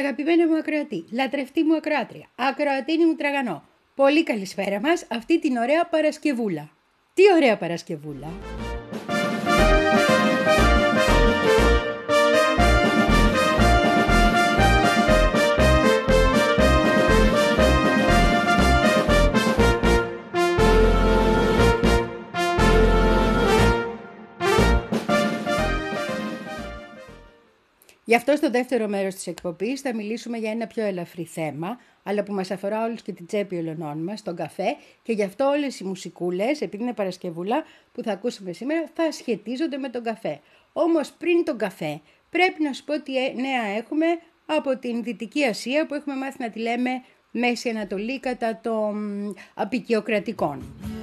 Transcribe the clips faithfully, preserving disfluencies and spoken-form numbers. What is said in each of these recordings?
Αγαπημένη μου ακροατή, λατρευτή μου ακροάτρια, ακροατίνη μου τραγανό, πολύ καλησπέρα μας αυτή την ωραία Παρασκευούλα. Τι ωραία Παρασκευούλα! Γι' αυτό στο δεύτερο μέρος της εκπομπής θα μιλήσουμε για ένα πιο ελαφρύ θέμα, αλλά που μας αφορά όλους και την τσέπη ολονών μας, τον καφέ, και γι' αυτό όλες οι μουσικούλες, επειδή είναι Παρασκευούλα που θα ακούσουμε σήμερα, θα σχετίζονται με τον καφέ. Όμως πριν τον καφέ πρέπει να σου πω τι νέα έχουμε από την Δυτική Ασία, που έχουμε μάθει να τη λέμε Μέση Ανατολή κατά των απικιοκρατικών.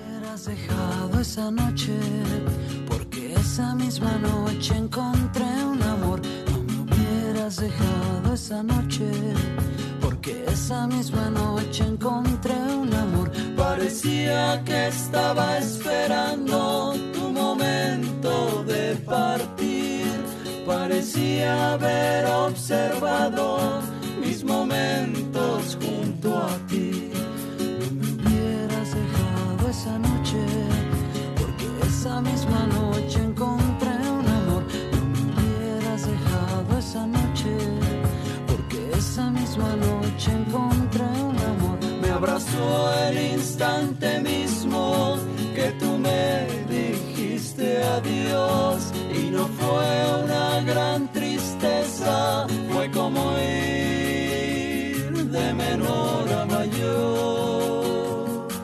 Dejado esa noche, porque esa misma noche encontré un amor. Parecía que estaba esperando tu momento de partir. Parecía haber observado mis momentos junto a ti. No me hubieras dejado esa noche, porque esa misma noche encontré un amor. No me hubieras dejado esa noche, porque esa misma noche encontré un amor. Me abrazó el instante mismo que tú me dijiste adiós, y no fue una gran tristeza, fue como ir de menor a mayor.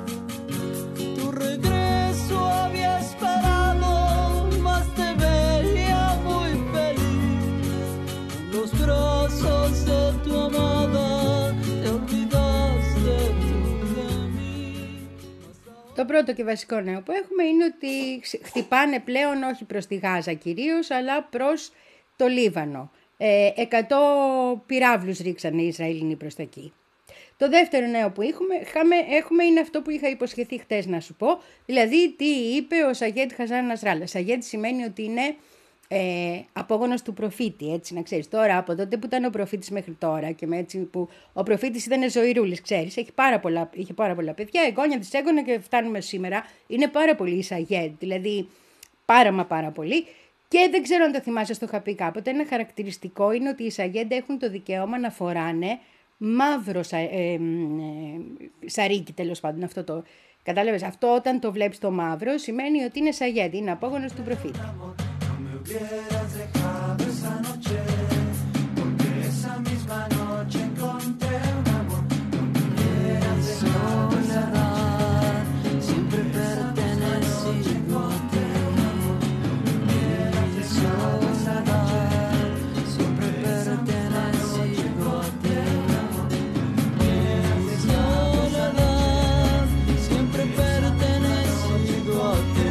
Tu regreso había esperado, mas te veía muy feliz. Los brazos de tu amada, te olvidaste tú de mí. Το πρώτο και βασικό νέο που έχουμε είναι ότι χτυπάνε πλέον όχι προς τη Γάζα κυρίως, αλλά προς το Λίβανο. Ε, εκατό πυράβλους ρίξανε οι Ισραηλινοί προς τα εκεί. Το δεύτερο νέο που έχουμε, έχουμε είναι αυτό που είχα υποσχεθεί χτες να σου πω, δηλαδή τι είπε ο Σαγέντ Χασάν Νασράλα. Σαγέντ σημαίνει ότι είναι Ε, απόγονος του προφήτη, έτσι να ξέρεις. Τώρα από τότε που ήταν ο προφήτης μέχρι τώρα και με έτσι που ο προφήτης ήταν ζωηρούλης, ξέρεις, έχει πάρα πολλά, είχε πάρα πολλά παιδιά, εγγόνια της έγκονα και φτάνουμε σήμερα. Είναι πάρα πολύ η Σαγέντ, δηλαδή πάρα μα πάρα πολύ. Και δεν ξέρω αν το θυμάσαι, στο είχα πει κάποτε, ένα χαρακτηριστικό είναι ότι οι Σαγέντ έχουν το δικαίωμα να φοράνε μαύρο σα, ε, ε, ε, σαρίκι, τέλος πάντων, αυτό το κατάλαβες. Αυτό όταν το βλέπεις το μαύρο σημαίνει ότι είναι Σαγέντ, είναι απόγονος του προφήτη. Hubieras dejado esa noche, porque esa misma noche encontré un amor. No me hubieras dejado esa noche, siempre pertenecido a ti. No me hubieras dejado esa noche, siempre pertenecido a ti. Mi soledad, siempre pertenecido a ti.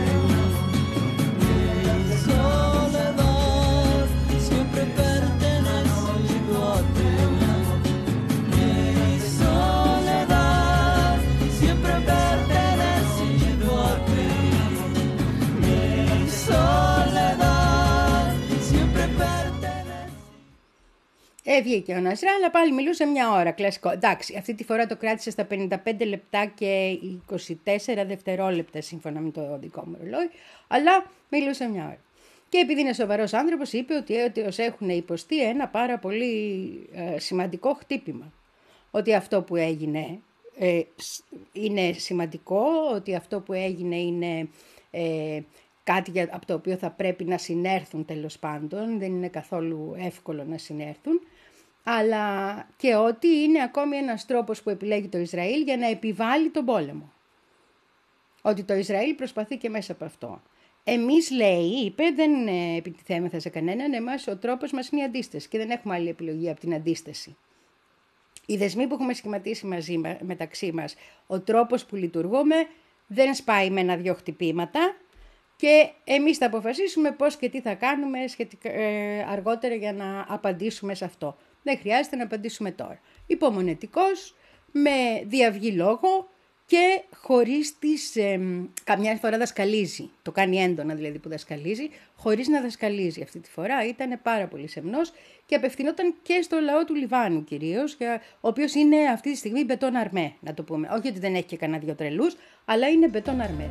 Ε, βγήκε ο Νασρά, αλλά πάλι μιλούσε μια ώρα, κλασικό. Εντάξει, αυτή τη φορά το κράτησε στα πενήντα πέντε λεπτά και είκοσι τέσσερα δευτερόλεπτα, σύμφωνα με το δικό μου ρολόι, αλλά μιλούσε μια ώρα. Και επειδή είναι σοβαρός άνθρωπος, είπε ότι, ότι ως έχουν υποστεί ένα πάρα πολύ ε, σημαντικό χτύπημα. Ότι αυτό που έγινε ε, είναι σημαντικό, ότι αυτό που έγινε είναι ε, κάτι για, από το οποίο θα πρέπει να συνέρθουν τέλος πάντων, δεν είναι καθόλου εύκολο να συνέρθουν, αλλά και ότι είναι ακόμη ένας τρόπος που επιλέγει το Ισραήλ για να επιβάλλει τον πόλεμο. Ότι το Ισραήλ προσπαθεί και μέσα από αυτό. Εμείς, λέει, είπε, δεν επιτιθέμεθα σε κανέναν, εμάς ο τρόπος μας είναι η αντίσταση και δεν έχουμε άλλη επιλογή από την αντίσταση. Οι δεσμοί που έχουμε σχηματίσει μαζί, μεταξύ μας, ο τρόπος που λειτουργούμε δεν σπάει με ένα-δυο χτυπήματα και εμείς θα αποφασίσουμε πώς και τι θα κάνουμε σχετικά, ε, αργότερα για να απαντήσουμε σε αυτό. Δεν χρειάζεται να απαντήσουμε τώρα. Υπομονετικός, με διαυγή λόγο και χωρίς τις, ε, καμιά φορά δασκαλίζει, το κάνει έντονα δηλαδή που δασκαλίζει, χωρίς να δασκαλίζει. Αυτή τη φορά ήταν πάρα πολύ σεμνός και απευθυνόταν και στο λαό του Λιβάνου κυρίως, ο οποίος είναι αυτή τη στιγμή μπετόν αρμέ, να το πούμε. Όχι ότι δεν έχει και κανένα δυο τρελούς, αλλά είναι μπετόν αρμέ.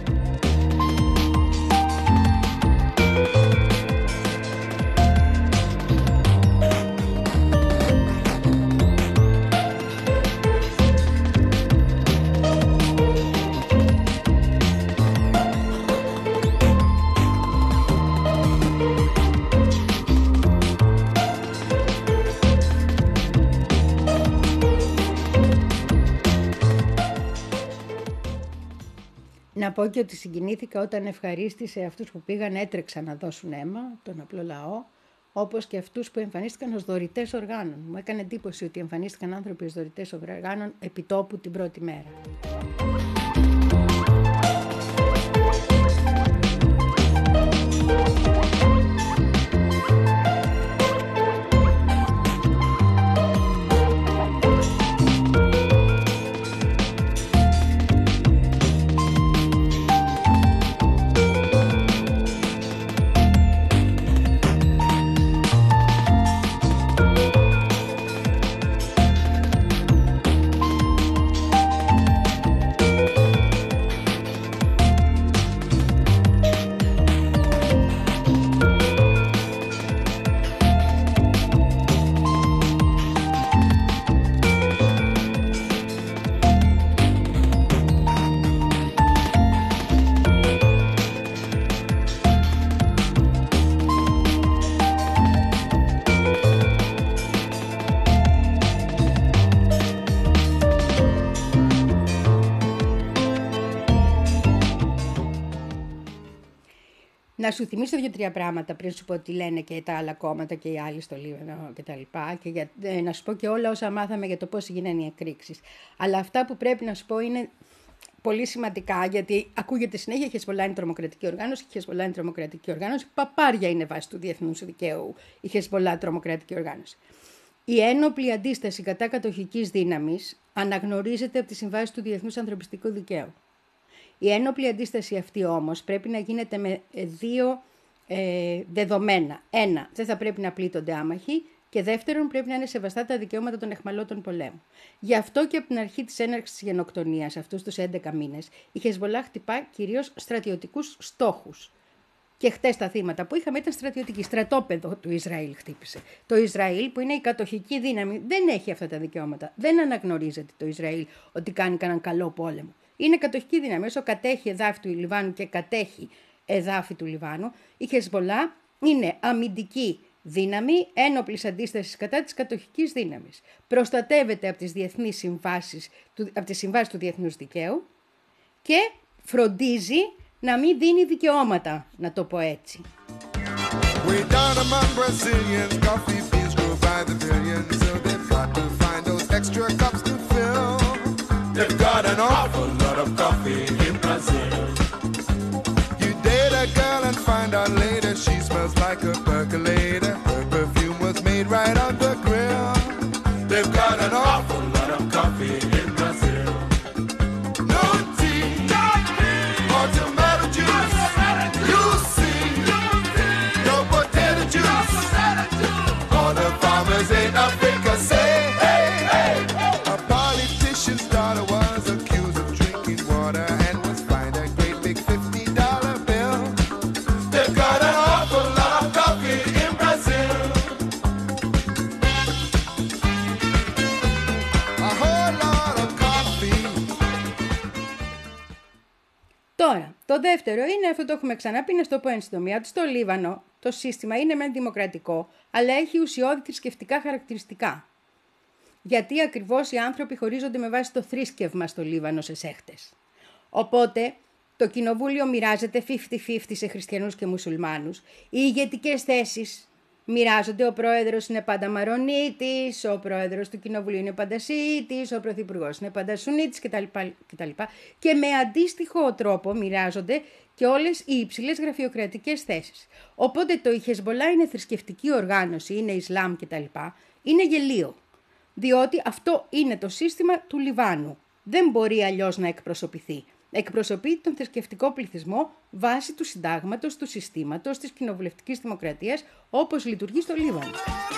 Να πω και ότι συγκινήθηκα όταν ευχαρίστησε αυτούς που πήγαν, έτρεξαν να δώσουν αίμα, τον απλό λαό, όπως και αυτούς που εμφανίστηκαν ως δωρητές οργάνων. Μου έκανε εντύπωση ότι εμφανίστηκαν άνθρωποι ως δωρητές οργάνων επιτόπου την πρώτη μέρα. Να σου θυμίσω δύο-τρία πράγματα πριν σου πω τι λένε και τα άλλα κόμματα και οι άλλοι στο Λίβανο και τα λοιπά. Και για, ε, να σου πω και όλα όσα μάθαμε για το πώς γίνανε οι εκρήξεις. Αλλά αυτά που πρέπει να σου πω είναι πολύ σημαντικά, γιατί ακούγεται συνέχεια η Χεσβολά είναι τρομοκρατική οργάνωση, η Χεσβολά είναι τρομοκρατική οργάνωση. Παπάρια είναι βάση του διεθνούς δικαίου η Χεσβολά τρομοκρατική οργάνωση. Η ένοπλη αντίσταση κατά κατοχικής δύναμης αναγνωρίζεται από τις συμβάσεις του Διεθνούς Ανθρωπιστικού Δικαίου. Η ένοπλη αντίσταση αυτή όμως πρέπει να γίνεται με δύο ε, δεδομένα. Ένα, δεν θα πρέπει να πλήττονται άμαχοι και δεύτερον πρέπει να είναι σεβαστά τα δικαιώματα των αιχμαλώτων πολέμου. Γι' αυτό και από την αρχή της έναρξης της γενοκτονίας, αυτούς τους έντεκα μήνες, η Χεσβολά χτυπά κυρίως στρατιωτικούς στόχους. Και χτες τα θύματα που είχαμε ήταν στρατιωτική. Στρατόπεδο του Ισραήλ χτύπησε. Το Ισραήλ που είναι η κατοχική δύναμη δεν έχει αυτά τα δικαιώματα. Δεν αναγνωρίζεται το Ισραήλ ότι κάνει κανέναν καλό πόλεμο. Είναι κατοχική δύναμη. Όσο κατέχει εδάφη του Λιβάνου και κατέχει εδάφη του Λιβάνου, η Χεσβολά είναι αμυντική δύναμη ένοπλης αντίστασης κατά της κατοχικής δύναμης. Προστατεύεται από τις διεθνείς συμβάσεις, από τις συμβάσεις του διεθνούς δικαίου και φροντίζει να μην δίνει δικαιώματα, να το πω έτσι. Way down among Brazilians, coffee beans grow by the billions, so they've got to find those extra cups to fill. They've got an awful lot of coffee in Brazil. You date a girl and find out later she smells like a percolator. Her perfume was made right on the grill. They've got an awful lot of coffee in Brazil. No tea, no tea, or tomato juice. You see, no potato juice. All the farmers in Africa say, hey, hey. A politician's daughter was accused of drinking water and was fined a great big fifty dollar bill. They've got an awful lot of coffee in Brazil. A whole lot of coffee. Τώρα, το δεύτερο είναι, αυτό το έχουμε ξαναπεί, να στο πω εν συντομία, ότι στο Λίβανο το σύστημα είναι μεν δημοκρατικό, αλλά έχει ουσιώδη θρησκευτικά χαρακτηριστικά. Γιατί ακριβώς οι άνθρωποι χωρίζονται με βάση το θρήσκευμα στο Λίβανο σε σέχτες. Οπότε το κοινοβούλιο μοιράζεται πενήντα πενήντα σε χριστιανούς και μουσουλμάνους. Οι ηγετικές θέσεις μοιράζονται, ο πρόεδρος είναι πάντα Μαρονίτης, ο πρόεδρος του κοινοβουλίου είναι πάντα Σιήτης, ο πρωθυπουργός είναι πάντα Σουνίτης κτλ. κτλ. Και με αντίστοιχο τρόπο μοιράζονται και όλες οι υψηλές γραφειοκρατικές θέσεις. Οπότε το η Χεσβολά είναι θρησκευτική οργάνωση, είναι Ισλάμ κτλ. Είναι γελίο. Διότι αυτό είναι το σύστημα του Λιβάνου. δεν μπορεί αλλιώς να εκπροσωπηθεί. Εκπροσωπεί τον θρησκευτικό πληθυσμό βάσει του συντάγματος, του συστήματος, της κοινοβουλευτικής δημοκρατίας, όπως λειτουργεί στο Λίβανο.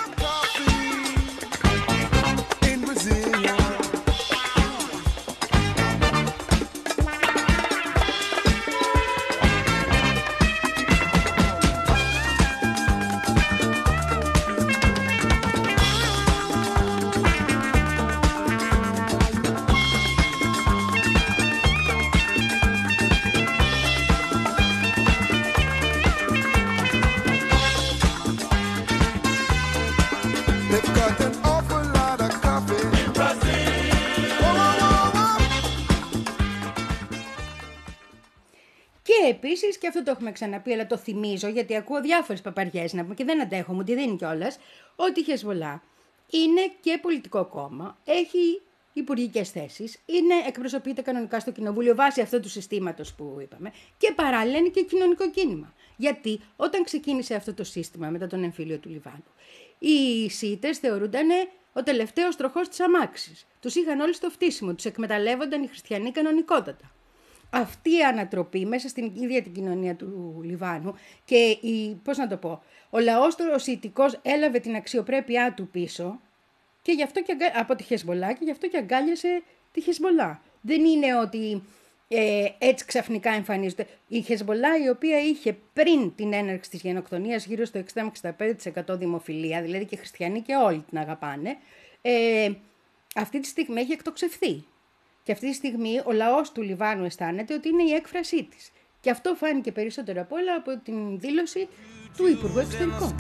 Και επίσης, και αυτό το έχουμε ξαναπεί, αλλά το θυμίζω γιατί ακούω διάφορες παπαριές να πούμε και δεν αντέχω, μου τη δίνει κιόλας, ότι η Χεσβολά είναι και πολιτικό κόμμα, έχει υπουργικές θέσεις, είναι, εκπροσωπείται κανονικά στο κοινοβούλιο βάσει αυτού του συστήματος που είπαμε και παράλληλα είναι και κοινωνικό κίνημα. Γιατί όταν ξεκίνησε αυτό το σύστημα μετά τον εμφύλιο του Λιβάνου, οι Σιητές θεωρούνταν ο τελευταίος τροχός της αμάξης. Τους είχαν όλοι στο φτύσιμο, τους εκμεταλλεύονταν οι χριστιανοί κανονικότατα. Αυτή η ανατροπή μέσα στην ίδια την κοινωνία του Λιβάνου και η, πώς να το πω, ο λαός ο Σιητικός έλαβε την αξιοπρέπειά του πίσω και γι' αυτό και, από τη Χεσβολά και γι' αυτό και αγκάλιασε τη Χεσβολά. Δεν είναι ότι ε, έτσι ξαφνικά εμφανίζεται. Η Χεσβολά, η οποία είχε πριν την έναρξη της γενοκτονίας γύρω στο εξήντα με εξήντα πέντε τοις εκατό δημοφιλία, δηλαδή και χριστιανοί και όλοι την αγαπάνε, ε, αυτή τη στιγμή έχει εκτοξευθεί. Και αυτή τη στιγμή ο λαός του Λιβάνου αισθάνεται ότι είναι η έκφρασή της. Και αυτό φάνηκε περισσότερο από όλα από την δήλωση του Υπουργού Εξωτερικών.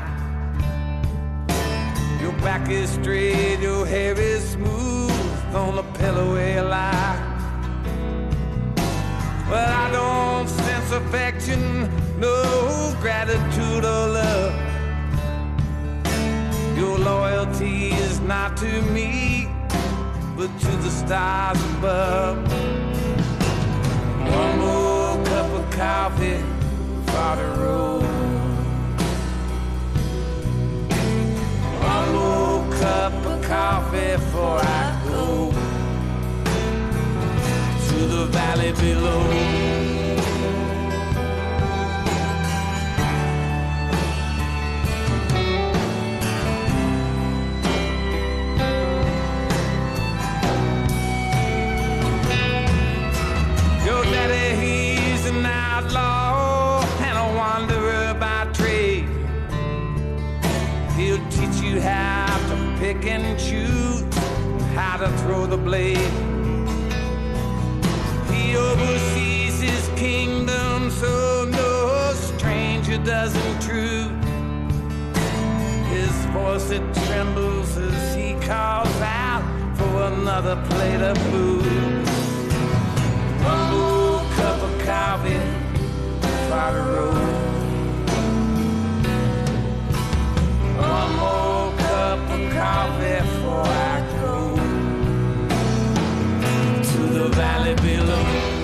Your back is straight, your hair is smooth on a pillow where you lie. Well, I don't sense affection, no gratitude or love. Your loyalty is not to me, but to the stars above. One more cup of coffee for the road. One more cup of coffee before I go to the valley below. Your daddy, he's an outlaw and a wanderer by trade. He'll teach you how to pick and choose, how to throw the blade. He oversees his kingdom so no stranger does intrude. His voice it trembles as he calls out for another plate of food. One more cup of coffee for the road. One more cup of coffee before I go to the valley below.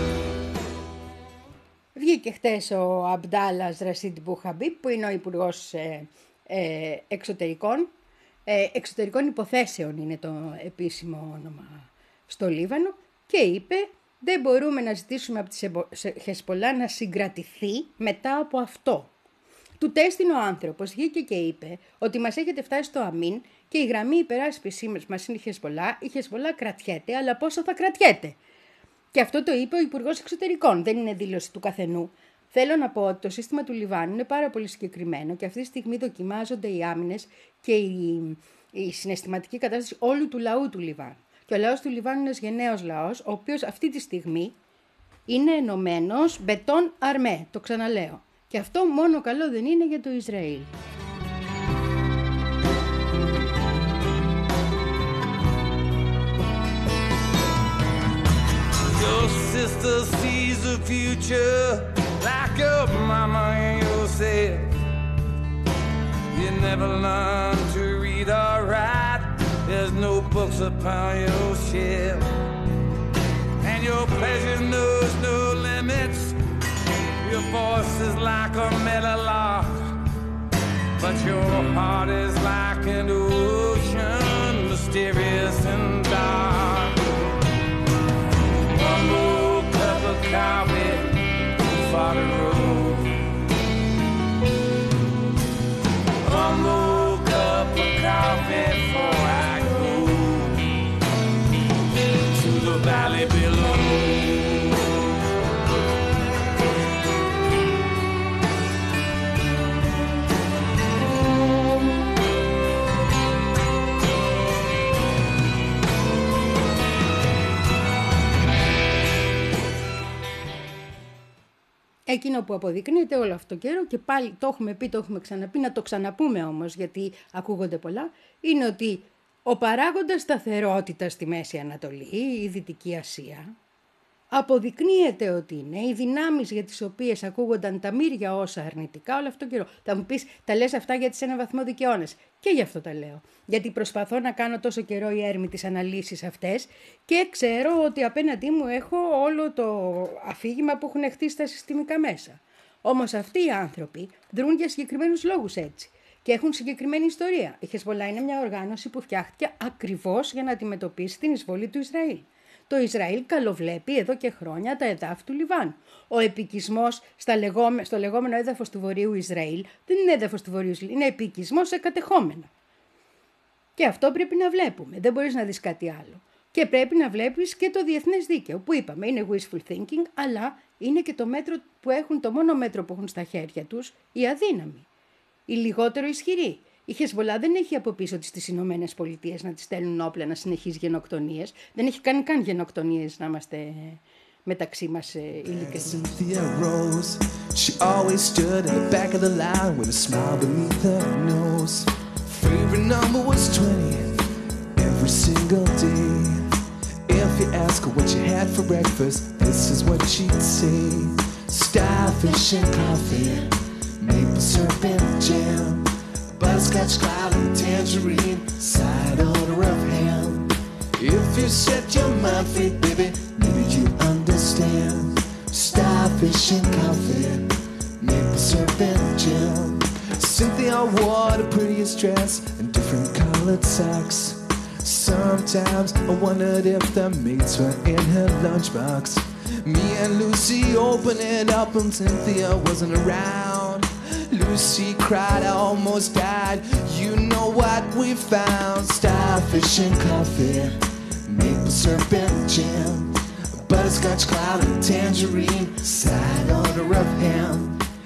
Βγήκε χτες ο Αμπντάλας Ρασίντ Μπουχαμπίπ, που είναι ο Υπουργός ε, ε, Εξωτερικών. Ε, εξωτερικών Υποθέσεων είναι το επίσημο όνομα στο Λίβανο και είπε δεν μπορούμε να ζητήσουμε από τη Χεσβολά να συγκρατηθεί μετά από αυτό. Του τέστην ο άνθρωπος βγήκε και είπε ότι μας έχετε φτάσει στο αμήν και η γραμμή υπεράσπισή μας είναι η Χεσβολά. Η Χεσβολά κρατιέται, αλλά πόσο θα κρατιέται. Και αυτό το είπε ο Υπουργός Εξωτερικών, δεν είναι δήλωση του καθενού. Θέλω να πω ότι το σύστημα του Λιβάνου είναι πάρα πολύ συγκεκριμένο και αυτή τη στιγμή δοκιμάζονται οι άμυνες και η, η συναισθηματική κατάσταση όλου του λαού του Λιβάνου. Και ο λαός του Λιβάνου είναι ένας γενναίος λαός, ο οποίος αυτή τη στιγμή είναι ενωμένος μπετόν αρμέ, το ξαναλέω. Και αυτό μόνο καλό δεν είναι για το Ισραήλ. Your sister sees the future like your mama and yourself. You never learn to read or write. There's no books upon your shelf. And your pleasure knows no limits. Your voice is like a meadowlark, but your heart is like an ocean, mysterious and dark. Εκείνο που αποδεικνύεται όλο αυτό το καιρό, και πάλι το έχουμε πει, το έχουμε ξαναπεί, να το ξαναπούμε όμως γιατί ακούγονται πολλά, είναι ότι ο παράγοντας σταθερότητας στη Μέση Ανατολή, η Δυτική Ασία, αποδεικνύεται ότι είναι οι δυνάμεις για τις οποίες ακούγονταν τα μύρια όσα αρνητικά όλο αυτόν τον καιρό. Θα μου πεις, τα λες αυτά γιατί σε έναν βαθμό δικαιώνες. Και γι' αυτό τα λέω. Γιατί προσπαθώ να κάνω τόσο καιρό η έρμη τις αναλύσεις αυτές και ξέρω ότι απέναντί μου έχω όλο το αφήγημα που έχουν χτίσει τα συστημικά μέσα. Όμως αυτοί οι άνθρωποι δρούν για συγκεκριμένους λόγους έτσι. Και έχουν συγκεκριμένη ιστορία. Η Χεσμολά είναι μια οργάνωση που φτιάχτηκε ακριβώς για να αντιμετωπίσει την εισβολή του Ισραήλ. Το Ισραήλ καλοβλέπει εδώ και χρόνια τα εδάφη του Λιβάνου. Ο επικισμός στα λεγόμε, στο λεγόμενο έδαφος του Βορείου Ισραήλ δεν είναι έδαφος του Βορείου Ισραήλ, είναι επικισμός σε κατεχόμενα. Και αυτό πρέπει να βλέπουμε. Δεν μπορείς να δεις κάτι άλλο. Και πρέπει να βλέπεις και το διεθνές δίκαιο που είπαμε είναι wishful thinking, αλλά είναι και το μέτρο που έχουν, το μόνο μέτρο που έχουν στα χέρια τους οι αδύναμοι, οι λιγότερο ισχυροί. Η Χεσμολά δεν έχει από πίσω της τις Ηνωμένες Πολιτείες να τις στέλνουν όπλα να συνεχίζει γενοκτονίες. Δεν έχει κάνει καν γενοκτονίες, να είμαστε μεταξύ μας ειλικρινείς. Cynthia Rose, she always stood in the back of the line with a smile beneath her nose. Favorite number was twenty every single day. If you ask her what you had for breakfast, this is what she'd say. Starfish and coffee, maple syrup and jam, butterscotch cloud and tangerine, side order of ham. If you set your mind free, baby, maybe you understand. Starfish and coffee, maple syrup and jam. Cynthia wore the prettiest dress and different colored socks. Sometimes I wondered if the mates were in her lunchbox. Me and Lucy opened it up and Cynthia wasn't around. Lucy cried, I almost died. You know what we found? Starfish and coffee, maple syrup and jam, butterscotch cloud and tangerine, side order of ham.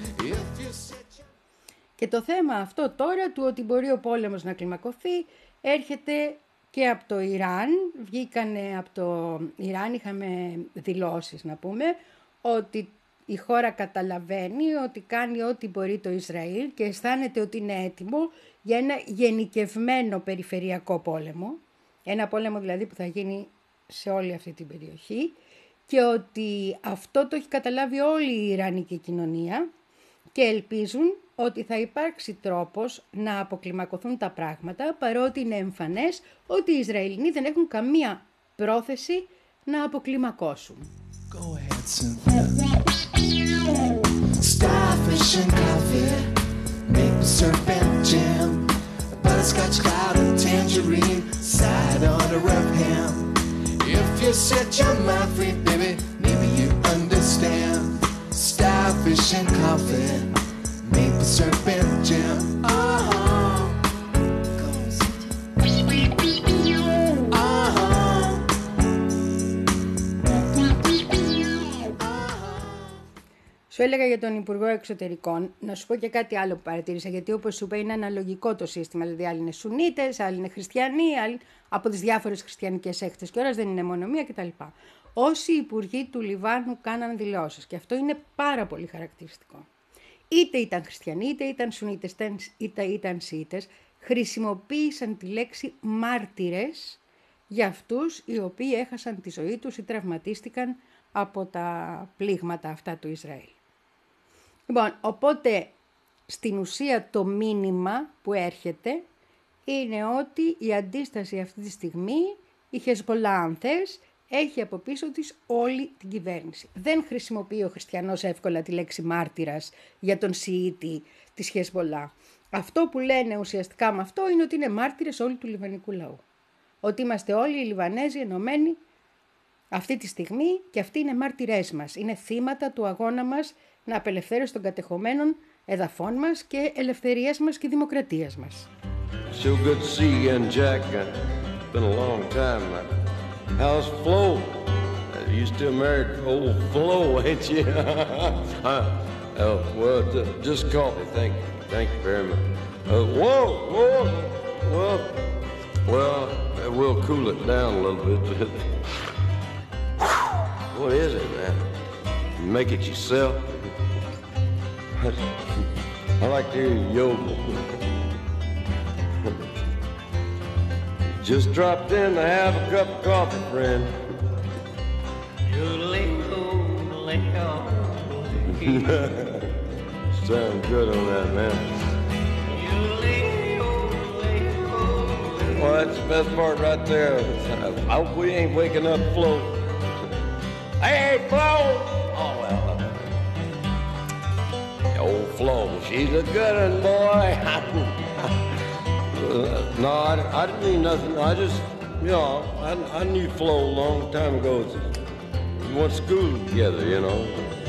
Και το θέμα αυτό τώρα του ότι μπορεί ο πόλεμος να κλιμακωθεί έρχεται και από το Ιράν. Βγήκανε από το Ιράν, είχαμε δηλώσεις να πούμε, ότι η χώρα καταλαβαίνει ότι κάνει ό,τι μπορεί το Ισραήλ και αισθάνεται ότι είναι έτοιμο για ένα γενικευμένο περιφερειακό πόλεμο. Ένα πόλεμο δηλαδή που θα γίνει σε όλη αυτή την περιοχή και ότι αυτό το έχει καταλάβει όλη η Ιρανική κοινωνία και ελπίζουν ότι θα υπάρξει τρόπος να αποκλιμακωθούν τα πράγματα, παρότι είναι εμφανές ότι οι Ισραηλινοί δεν έχουν καμία πρόθεση να αποκλιμακώσουν. Go ahead, Cynthia. Starfish and coffee, maple syrup and jam, butterscotch cloud and tangerine, side order of ham. If you set your mind free, baby, maybe you understand. Starfish and coffee, maple syrup and jam. Uh-huh. Σου έλεγα για τον Υπουργό Εξωτερικών, να σου πω και κάτι άλλο που παρατήρησα, γιατί όπως σου είπα είναι αναλογικό το σύστημα, δηλαδή άλλοι είναι Σουνίτες, άλλοι είναι χριστιανοί, άλλοι από τις διάφορες χριστιανικές έκθεσες και ώρας δεν είναι μόνο μία κτλ. Όσοι υπουργοί του Λιβάνου κάναν δηλώσεις, και αυτό είναι πάρα πολύ χαρακτηριστικό, είτε ήταν χριστιανοί, είτε ήταν Σουνίτες, είτε ήταν Σιήτες, χρησιμοποίησαν τη λέξη μάρτυρες για αυτούς οι οποίοι έχασαν τη ζωή τους ή τραυματίστηκαν από τα πλήγματα αυτά του Ισραήλ. Λοιπόν, οπότε στην ουσία το μήνυμα που έρχεται είναι ότι η αντίσταση αυτή τη στιγμή, η Χεσμολά αν θες, έχει από πίσω της όλη την κυβέρνηση. Δεν χρησιμοποιεί ο χριστιανός εύκολα τη λέξη μάρτυρας για τον Σιήτη της Χεσμολά. Αυτό που λένε ουσιαστικά με αυτό είναι ότι είναι μάρτυρες όλου του λιβανικού λαού. Ότι είμαστε όλοι οι Λιβανέζοι ενωμένοι αυτή τη στιγμή και αυτοί είναι μάρτυρές μας. Είναι θύματα του αγώνα μας να απελευθέρωση των κατεχομένων εδαφών μας και ελευθερίας μας και δημοκρατίας μας. So good to see you again, Jack. It's been a long time. How's Flo? You still married to old Flo, ain't you? uh, oh, well, just coffee. Thank you. Thank you very much. Uh, whoa, whoa. Well, well, we'll cool it down a little bit. What is it, man? You make it yourself? I like to hear you yodel. Just dropped in to have a cup of coffee, friend. Sound good on that, man. Well, that's the best part right there. I hope we ain't waking up Flo. Hey, Flo! Oh, well. Old Flo, she's a good one, boy. No, I, I didn't mean nothing. I just, you know, I, I knew Flo a long time ago. We went to school together, you know.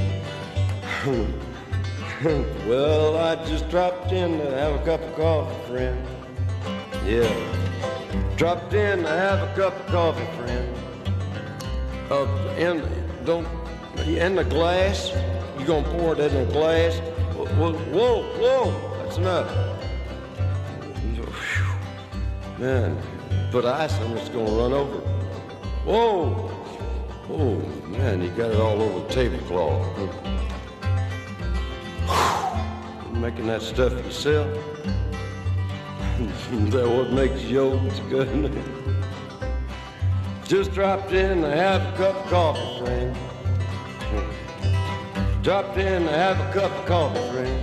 Well, I just dropped in to have a cup of coffee, friend. Yeah. Dropped in to have a cup of coffee, friend. Uh, in, don't, in the glass. You gonna pour it in the glass? Whoa, whoa, whoa, that's enough. Man, put ice on it's gonna run over. Whoa, oh man, you got it all over the tablecloth. Making that stuff yourself? Is that what makes yogurt good? Just dropped in to have a cup of coffee, friend. Dropped in to have a cup of coffee, friend.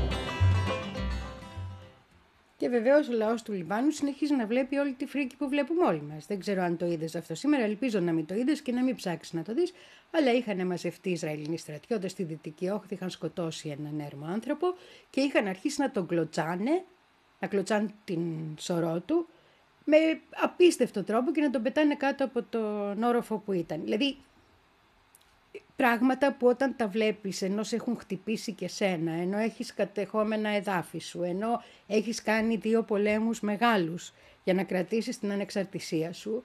Και βεβαίως ο λαός του Λιβάνου συνεχίζει να βλέπει όλη τη φρίκη που βλέπουμε όλοι μας. Δεν ξέρω αν το είδες αυτό σήμερα, ελπίζω να μην το είδες και να μην ψάξεις να το δεις. Αλλά είχαν μαζευτεί Ισραηλινοί στρατιώτες στη Δυτική Όχθη, είχαν σκοτώσει έναν έρμο άνθρωπο και είχαν αρχίσει να τον κλωτσάνε, να κλωτσάνε την σωρό του με απίστευτο τρόπο και να τον πετάνε κάτω από τον όροφο που ήταν. Δηλαδή, πράγματα που όταν τα βλέπεις ενώ σε έχουν χτυπήσει και σένα, ενώ έχεις κατεχόμενα εδάφη σου, ενώ έχεις κάνει δύο πολέμους μεγάλους για να κρατήσεις την ανεξαρτησία σου,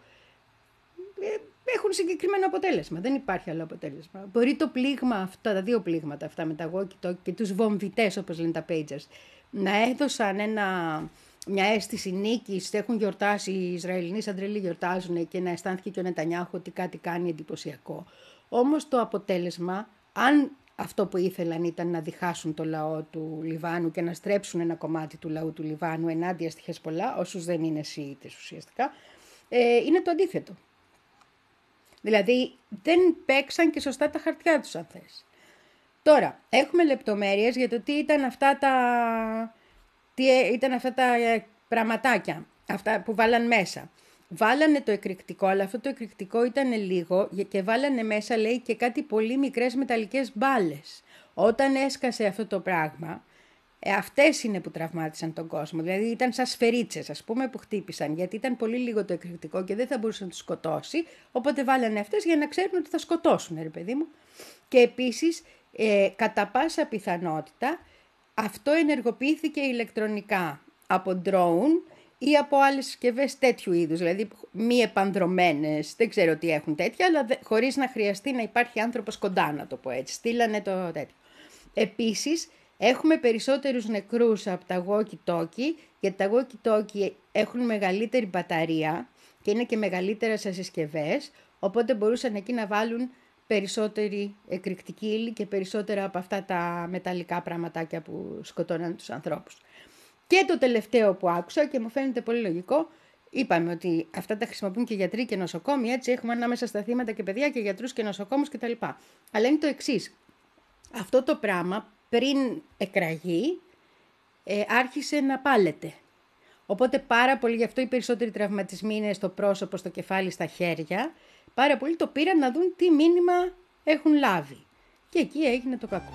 έχουν συγκεκριμένο αποτέλεσμα. Δεν υπάρχει άλλο αποτέλεσμα. Μπορεί το πλήγμα αυτά, τα δύο πλήγματα αυτά με τα walkie-talkie και τους βομβιτές όπως λένε τα pagers, να έδωσαν ένα, μια αίσθηση νίκης, έχουν γιορτάσει οι Ισραηλινοί σαν τρελοί γιορτάζουν και να αισθάνθηκε και ο Νετανιάχου ότι κάτι κάνει εντυπωσιακό. Όμως το αποτέλεσμα, αν αυτό που ήθελαν ήταν να διχάσουν το λαό του Λιβάνου και να στρέψουν ένα κομμάτι του λαού του Λιβάνου ενάντια στη Χεσπολά, όσους δεν είναι Σιήτες ουσιαστικά, ε, είναι το αντίθετο. Δηλαδή δεν παίξαν και σωστά τα χαρτιά τους αν θες. Τώρα, έχουμε λεπτομέρειες για το τι ήταν αυτά τα, τι ήταν αυτά τα πραγματάκια, αυτά που βάλαν μέσα. Βάλανε το εκρηκτικό, αλλά αυτό το εκρηκτικό ήταν λίγο και βάλανε μέσα, λέει, και κάτι πολύ μικρές μεταλλικές μπάλες. Όταν έσκασε αυτό το πράγμα, ε, αυτές είναι που τραυμάτισαν τον κόσμο. Δηλαδή ήταν σαν σφαιρίτσες, ας πούμε, που χτύπησαν, γιατί ήταν πολύ λίγο το εκρηκτικό και δεν θα μπορούσε να τους σκοτώσει, οπότε βάλανε αυτές για να ξέρουν ότι θα σκοτώσουν, ρε παιδί μου. Και επίσης, ε, κατά πάσα πιθανότητα, αυτό ενεργοποιήθηκε ηλεκτρονικά από drone ή από άλλες συσκευές τέτοιου είδους, δηλαδή μη επανδρωμένες, δεν ξέρω τι έχουν τέτοια, αλλά δε, χωρίς να χρειαστεί να υπάρχει άνθρωπος κοντά, να το πω έτσι. Στείλανε το τέτοιο. Επίσης, έχουμε περισσότερους νεκρούς από τα walkie-talkie, γιατί τα walkie-talkie έχουν μεγαλύτερη μπαταρία και είναι και μεγαλύτερα σε συσκευές, οπότε μπορούσαν εκεί να βάλουν περισσότερη εκρηκτική ύλη και περισσότερα από αυτά τα μεταλλικά πραγματάκια που σκοτώναν τους ανθρώπους. Και το τελευταίο που άκουσα και μου φαίνεται πολύ λογικό, είπαμε ότι αυτά τα χρησιμοποιούν και γιατροί και νοσοκόμοι, έτσι έχουμε ανάμεσα στα θύματα και παιδιά και γιατρούς και νοσοκόμους κτλ. Αλλά είναι το εξής, αυτό το πράγμα πριν εκραγεί ε, άρχισε να πάλεται. Οπότε πάρα πολύ, γι' αυτό οι περισσότεροι τραυματισμοί είναι στο πρόσωπο, στο κεφάλι, στα χέρια, πάρα πολύ το πήραν να δουν τι μήνυμα έχουν λάβει. Και εκεί έγινε το κακό.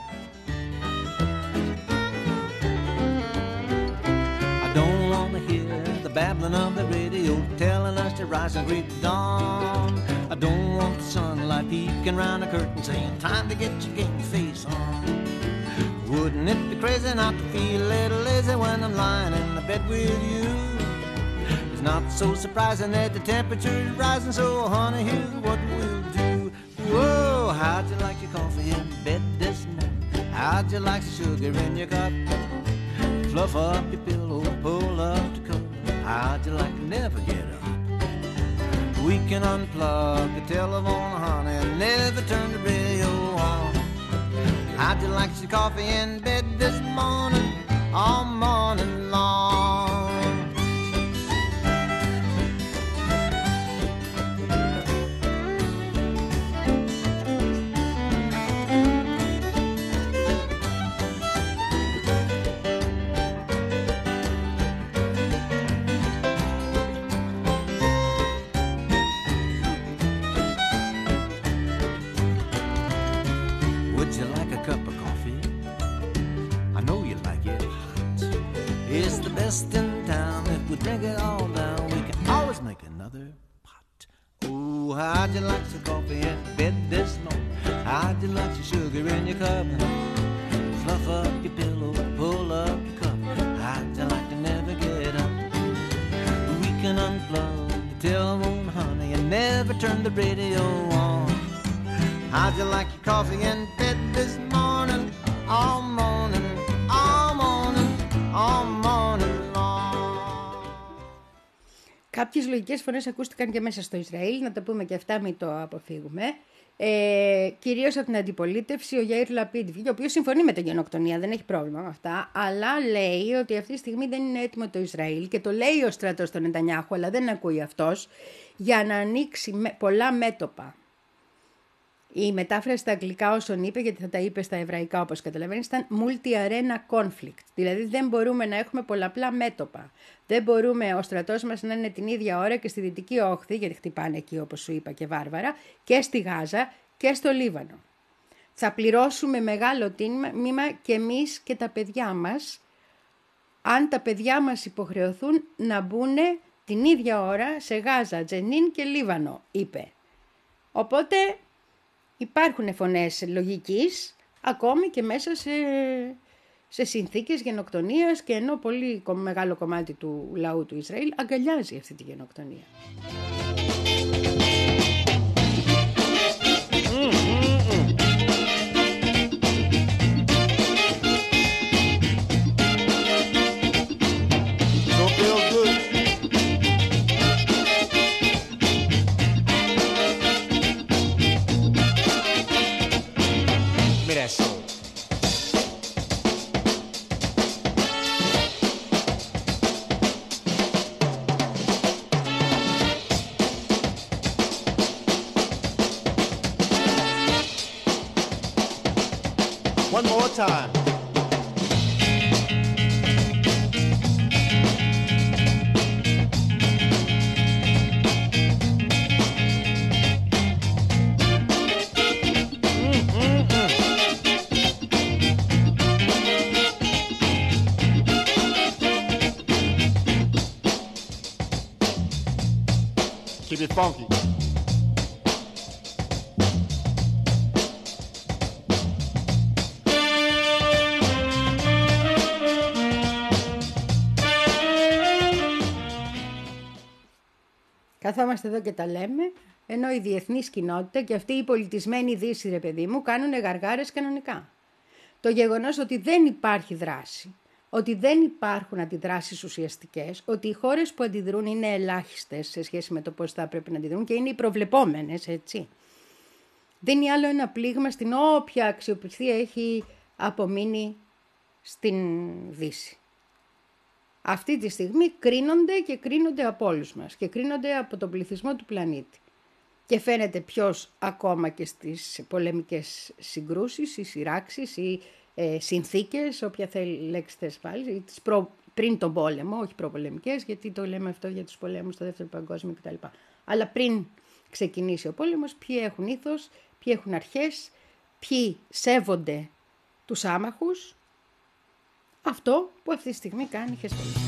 Don't want to hear the babbling of the radio telling us to rise and greet the dawn. I don't want the sunlight peeking around the curtain saying time to get your game face on. Wouldn't it be crazy not to feel a little lazy when I'm lying in the bed with you? It's not so surprising that the temperature is rising, so honey, here's what we'll do. Whoa, how'd you like your coffee in bed this night? How'd you like sugar in your cup? Fluff up your pillow, pull up the cover. How'd you like to never get up? We can unplug the telephone, honey, and never turn the radio on. How'd you like your coffee in bed this morning, all morning long? Best in town, if we drink it all down, we can always make another pot. Oh, how'd you like some coffee in bed this morning? How'd you like some sugar in your cup? Fluff up your pillow, pull up your cup. How'd you like to never get up? We can unplug the telephone, honey, and never turn the radio on. How'd you like your coffee in bed this morning? All morning, all morning, all morning. Κάποιες λογικές φωνές ακούστηκαν και μέσα στο Ισραήλ, να τα πούμε και αυτά, μην το αποφύγουμε. Ε, κυρίως από την αντιπολίτευση, ο Γιαΐρ Λαπίντ, ο οποίος συμφωνεί με την γενοκτονία, δεν έχει πρόβλημα με αυτά, αλλά λέει ότι αυτή τη στιγμή δεν είναι έτοιμο το Ισραήλ και το λέει ο στρατός των Νετανιάχου, αλλά δεν ακούει αυτός, για να ανοίξει με, πολλά μέτωπα. Η μετάφραση στα αγγλικά όσον είπε, γιατί θα τα είπε στα εβραϊκά όπως καταλαβαίνεις, ήταν multi-arena conflict. Δηλαδή δεν μπορούμε να έχουμε πολλαπλά μέτωπα. Δεν μπορούμε ο στρατός μας να είναι την ίδια ώρα και στη Δυτική Όχθη, γιατί χτυπάνε εκεί όπως σου είπα και βάρβαρα, και στη Γάζα και στο Λίβανο. Θα πληρώσουμε μεγάλο τίμημα και εμείς και τα παιδιά μας, αν τα παιδιά μας υποχρεωθούν να μπουν την ίδια ώρα σε Γάζα, Τζενίν και Λίβανο, είπε. Οπότε υπάρχουν φωνές λογικής, ακόμη και μέσα σε, σε συνθήκες γενοκτονίας, και ενώ πολύ μεγάλο κομμάτι του λαού του Ισραήλ αγκαλιάζει αυτή τη γενοκτονία. Mm, mm, mm. One more time. Keep it funky. Καθόμαστε εδώ και τα λέμε, ενώ η διεθνής κοινότητα και αυτή η πολιτισμένη δύση, ρε παιδί μου, κάνουν γαργάρες κανονικά. Το γεγονός ότι δεν υπάρχει δράση, ότι δεν υπάρχουν αντιδράσεις ουσιαστικές, ότι οι χώρες που αντιδρούν είναι ελάχιστες σε σχέση με το πώς θα πρέπει να αντιδρούν και είναι οι προβλεπόμενες, έτσι. Δίνει άλλο ένα πλήγμα στην όποια αξιοπιστία έχει απομείνει στην Δύση. Αυτή τη στιγμή κρίνονται και κρίνονται από όλους μας και κρίνονται από τον πληθυσμό του πλανήτη. Και φαίνεται ποιος ακόμα και στις πολεμικές συγκρούσεις ή σειράξεις ή ε, συνθήκες, όποια θέλει λέξη θες πάλι, ή τις προ, πριν τον πόλεμο, όχι προπολεμικές, γιατί το λέμε αυτό για τους πολέμους στο δεύτερο παγκόσμιο κτλ. Αλλά πριν ξεκινήσει ο πόλεμος, ποιοι έχουν ήθος, ποιοι έχουν αρχές, ποιοι σέβονται τους άμαχους. Αυτό που αυτή τη στιγμή κάνει η Χεσπολίτη.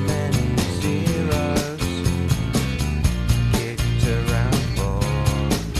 Around for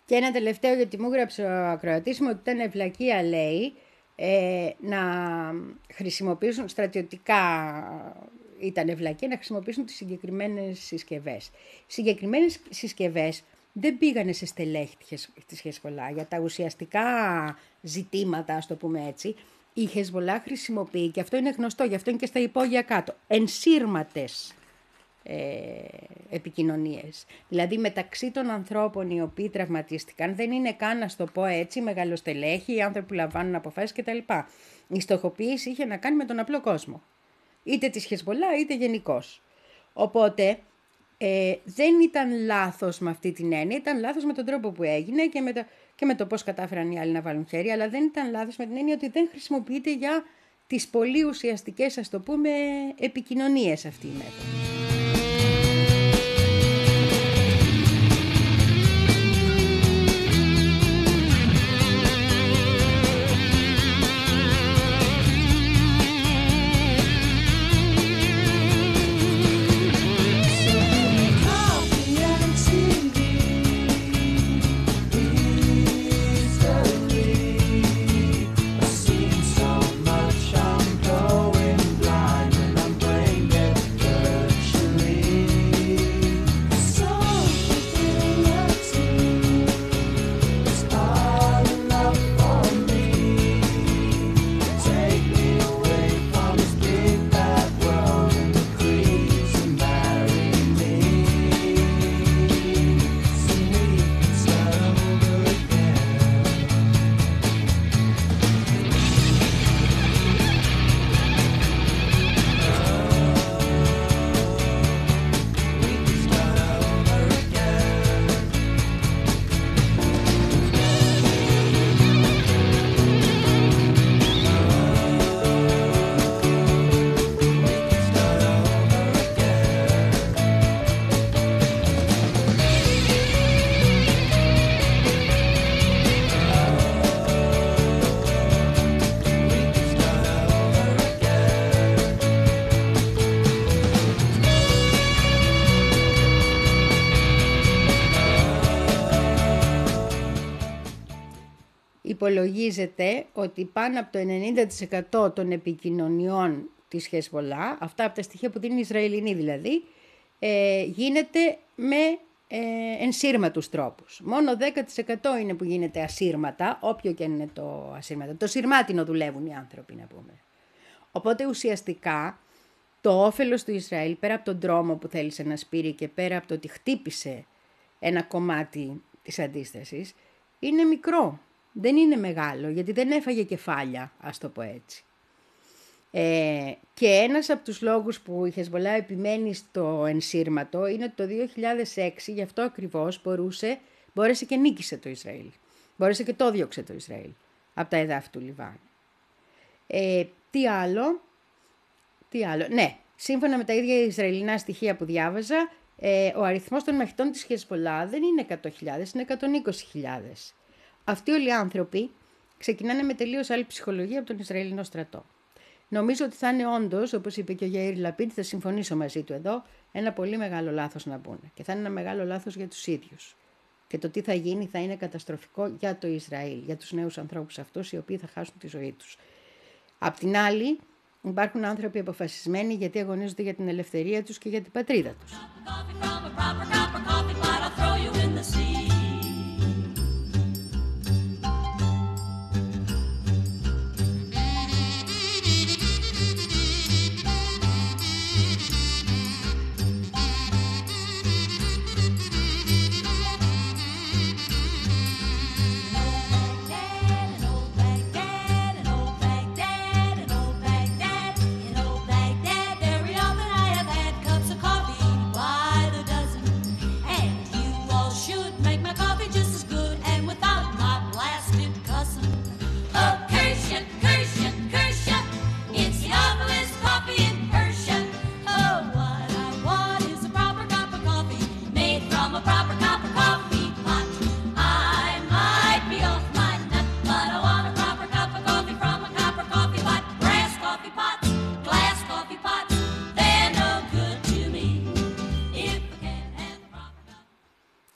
Και ένα τελευταίο, γιατί μου γράψε ο ακροατής μου ότι ήταν ευλακία, λέει, ε, να χρησιμοποιήσουν στρατιωτικά, ήταν ευλακία να χρησιμοποιήσουν τις συγκεκριμένες συσκευές. Συγκεκριμένες συσκευές δεν πήγανε σε στελέχη της Χεσβολά. Για τα ουσιαστικά ζητήματα, ας το πούμε έτσι, η Χεσβολά χρησιμοποιεί, και αυτό είναι γνωστό, γι' αυτό είναι και στα υπόγεια κάτω, ενσύρματες ε, επικοινωνίες. Δηλαδή μεταξύ των ανθρώπων οι οποίοι τραυματίστηκαν δεν είναι καν, να το πω έτσι, μεγαλοστελέχοι, οι άνθρωποι που λαμβάνουν αποφάσεις κτλ. Η στοχοποίηση είχε να κάνει με τον απλό κόσμο. Είτε της Χεσβολά είτε γενικώς. Οπότε ε, δεν ήταν λάθος με αυτή την έννοια, ήταν λάθος με τον τρόπο που έγινε και με, το, και με το πώς κατάφεραν οι άλλοι να βάλουν χέρι, αλλά δεν ήταν λάθος με την έννοια ότι δεν χρησιμοποιείται για τις πολύ ουσιαστικές, ας το πούμε, επικοινωνίες αυτή η μέθοδος. Υπολογίζεται ότι πάνω από το ενενήντα τοις εκατό των επικοινωνιών της Χεσβολά, αυτά από τα στοιχεία που δίνει η Ισραηλινή δηλαδή, ε, γίνεται με ε, ενσύρματους τρόπους. Μόνο δέκα τοις εκατό είναι που γίνεται ασύρματα, όποιο και είναι το ασύρματα. Το συρμάτινο δουλεύουν οι άνθρωποι, να πούμε. Οπότε ουσιαστικά το όφελος του Ισραήλ, πέρα από τον τρόμο που θέλησε να σπείρει και πέρα από το ότι χτύπησε ένα κομμάτι της αντίστασης, είναι μικρό. Δεν είναι μεγάλο, γιατί δεν έφαγε κεφάλια, ας το πω έτσι. Ε, και ένας από τους λόγους που η Χεσβολά επιμένει στο ενσύρματο είναι ότι το δύο χιλιάδες έξι, γι' αυτό ακριβώς μπορούσε, μπόρεσε και νίκησε το Ισραήλ. Μπόρεσε και το διώξε το Ισραήλ από τα εδάφη του Λιβάνου. Ε, τι άλλο, τι άλλο, ναι, σύμφωνα με τα ίδια Ισραηλινά στοιχεία που διάβαζα, ε, ο αριθμός των μαχητών της Χεσβολά δεν είναι εκατό χιλιάδες, είναι εκατόν είκοσι χιλιάδες. Αυτοί όλοι οι άνθρωποι ξεκινάνε με τελείως άλλη ψυχολογία από τον Ισραηλινό στρατό. Νομίζω ότι θα είναι όντως, όπως είπε και ο Γιαΐρ Λαπίντ, θα συμφωνήσω μαζί του εδώ, ένα πολύ μεγάλο λάθος να μπουν. Και θα είναι ένα μεγάλο λάθος για τους ίδιους. Και το τι θα γίνει θα είναι καταστροφικό για το Ισραήλ, για τους νέους ανθρώπους αυτούς, οι οποίοι θα χάσουν τη ζωή τους. Απ' την άλλη, υπάρχουν άνθρωποι αποφασισμένοι γιατί αγωνίζονται για την ελευθερία τους και για την πατρίδα τους.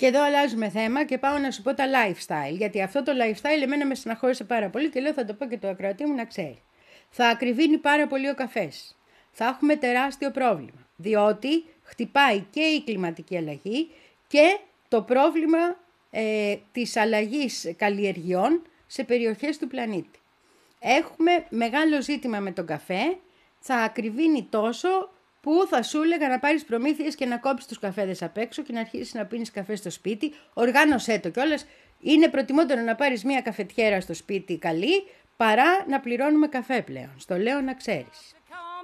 Και εδώ αλλάζουμε θέμα και πάω να σου πω τα lifestyle. Γιατί αυτό το lifestyle εμένα με στεναχώρησε πάρα πολύ και λέω θα το πω και το ακροατή μου να ξέρει. Θα ακριβίνει πάρα πολύ ο καφές. Θα έχουμε τεράστιο πρόβλημα. Διότι χτυπάει και η κλιματική αλλαγή και το πρόβλημα ε, της αλλαγής καλλιεργειών σε περιοχές του πλανήτη. Έχουμε μεγάλο ζήτημα με τον καφέ. Θα ακριβίνει τόσο που θα σου έλεγα να πάρεις προμήθειες και να κόψεις τους καφέδες απ' έξω και να αρχίσεις να πίνεις καφέ στο σπίτι. Οργάνωσέ το κιόλας. Είναι προτιμότερο να πάρεις μια καφετιέρα στο σπίτι καλή παρά να πληρώνουμε καφέ πλέον. Στο λέω να ξέρεις.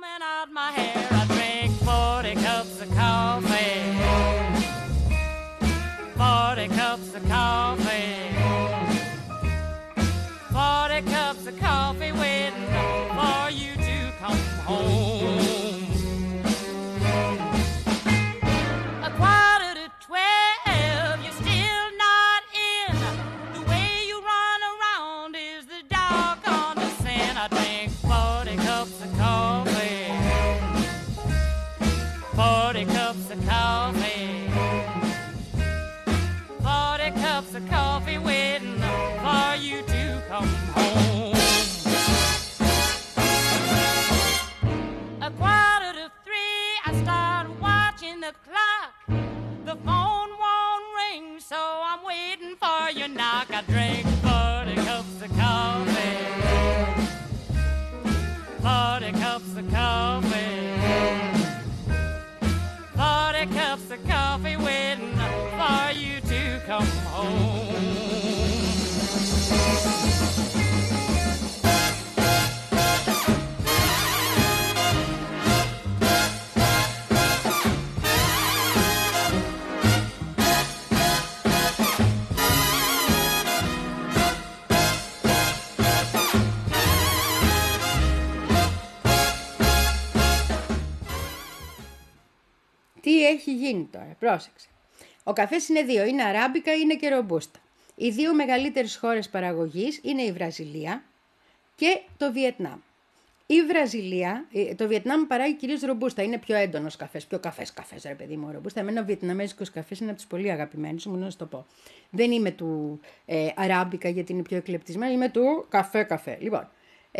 Τι έχει γίνει τώρα, πρόσεξε. Ο καφές είναι δύο, είναι αράμπικα, είναι και ρομπούστα. Οι δύο μεγαλύτερες χώρες παραγωγής είναι η Βραζιλία και το Βιετνάμ. Η Βραζιλία, το Βιετνάμ παράγει κυρίως ρομπούστα, είναι πιο έντονος καφές, πιο καφές καφές ρε παιδί μου ρομπούστα. Εμένα ο βιετναμέζικος καφές είναι από τους πολύ αγαπημένους μου, να σου το πω. Δεν είμαι του ε, αράμπικα γιατί είναι πιο εκλεπτισμένο, είμαι του καφέ καφέ. Λοιπόν,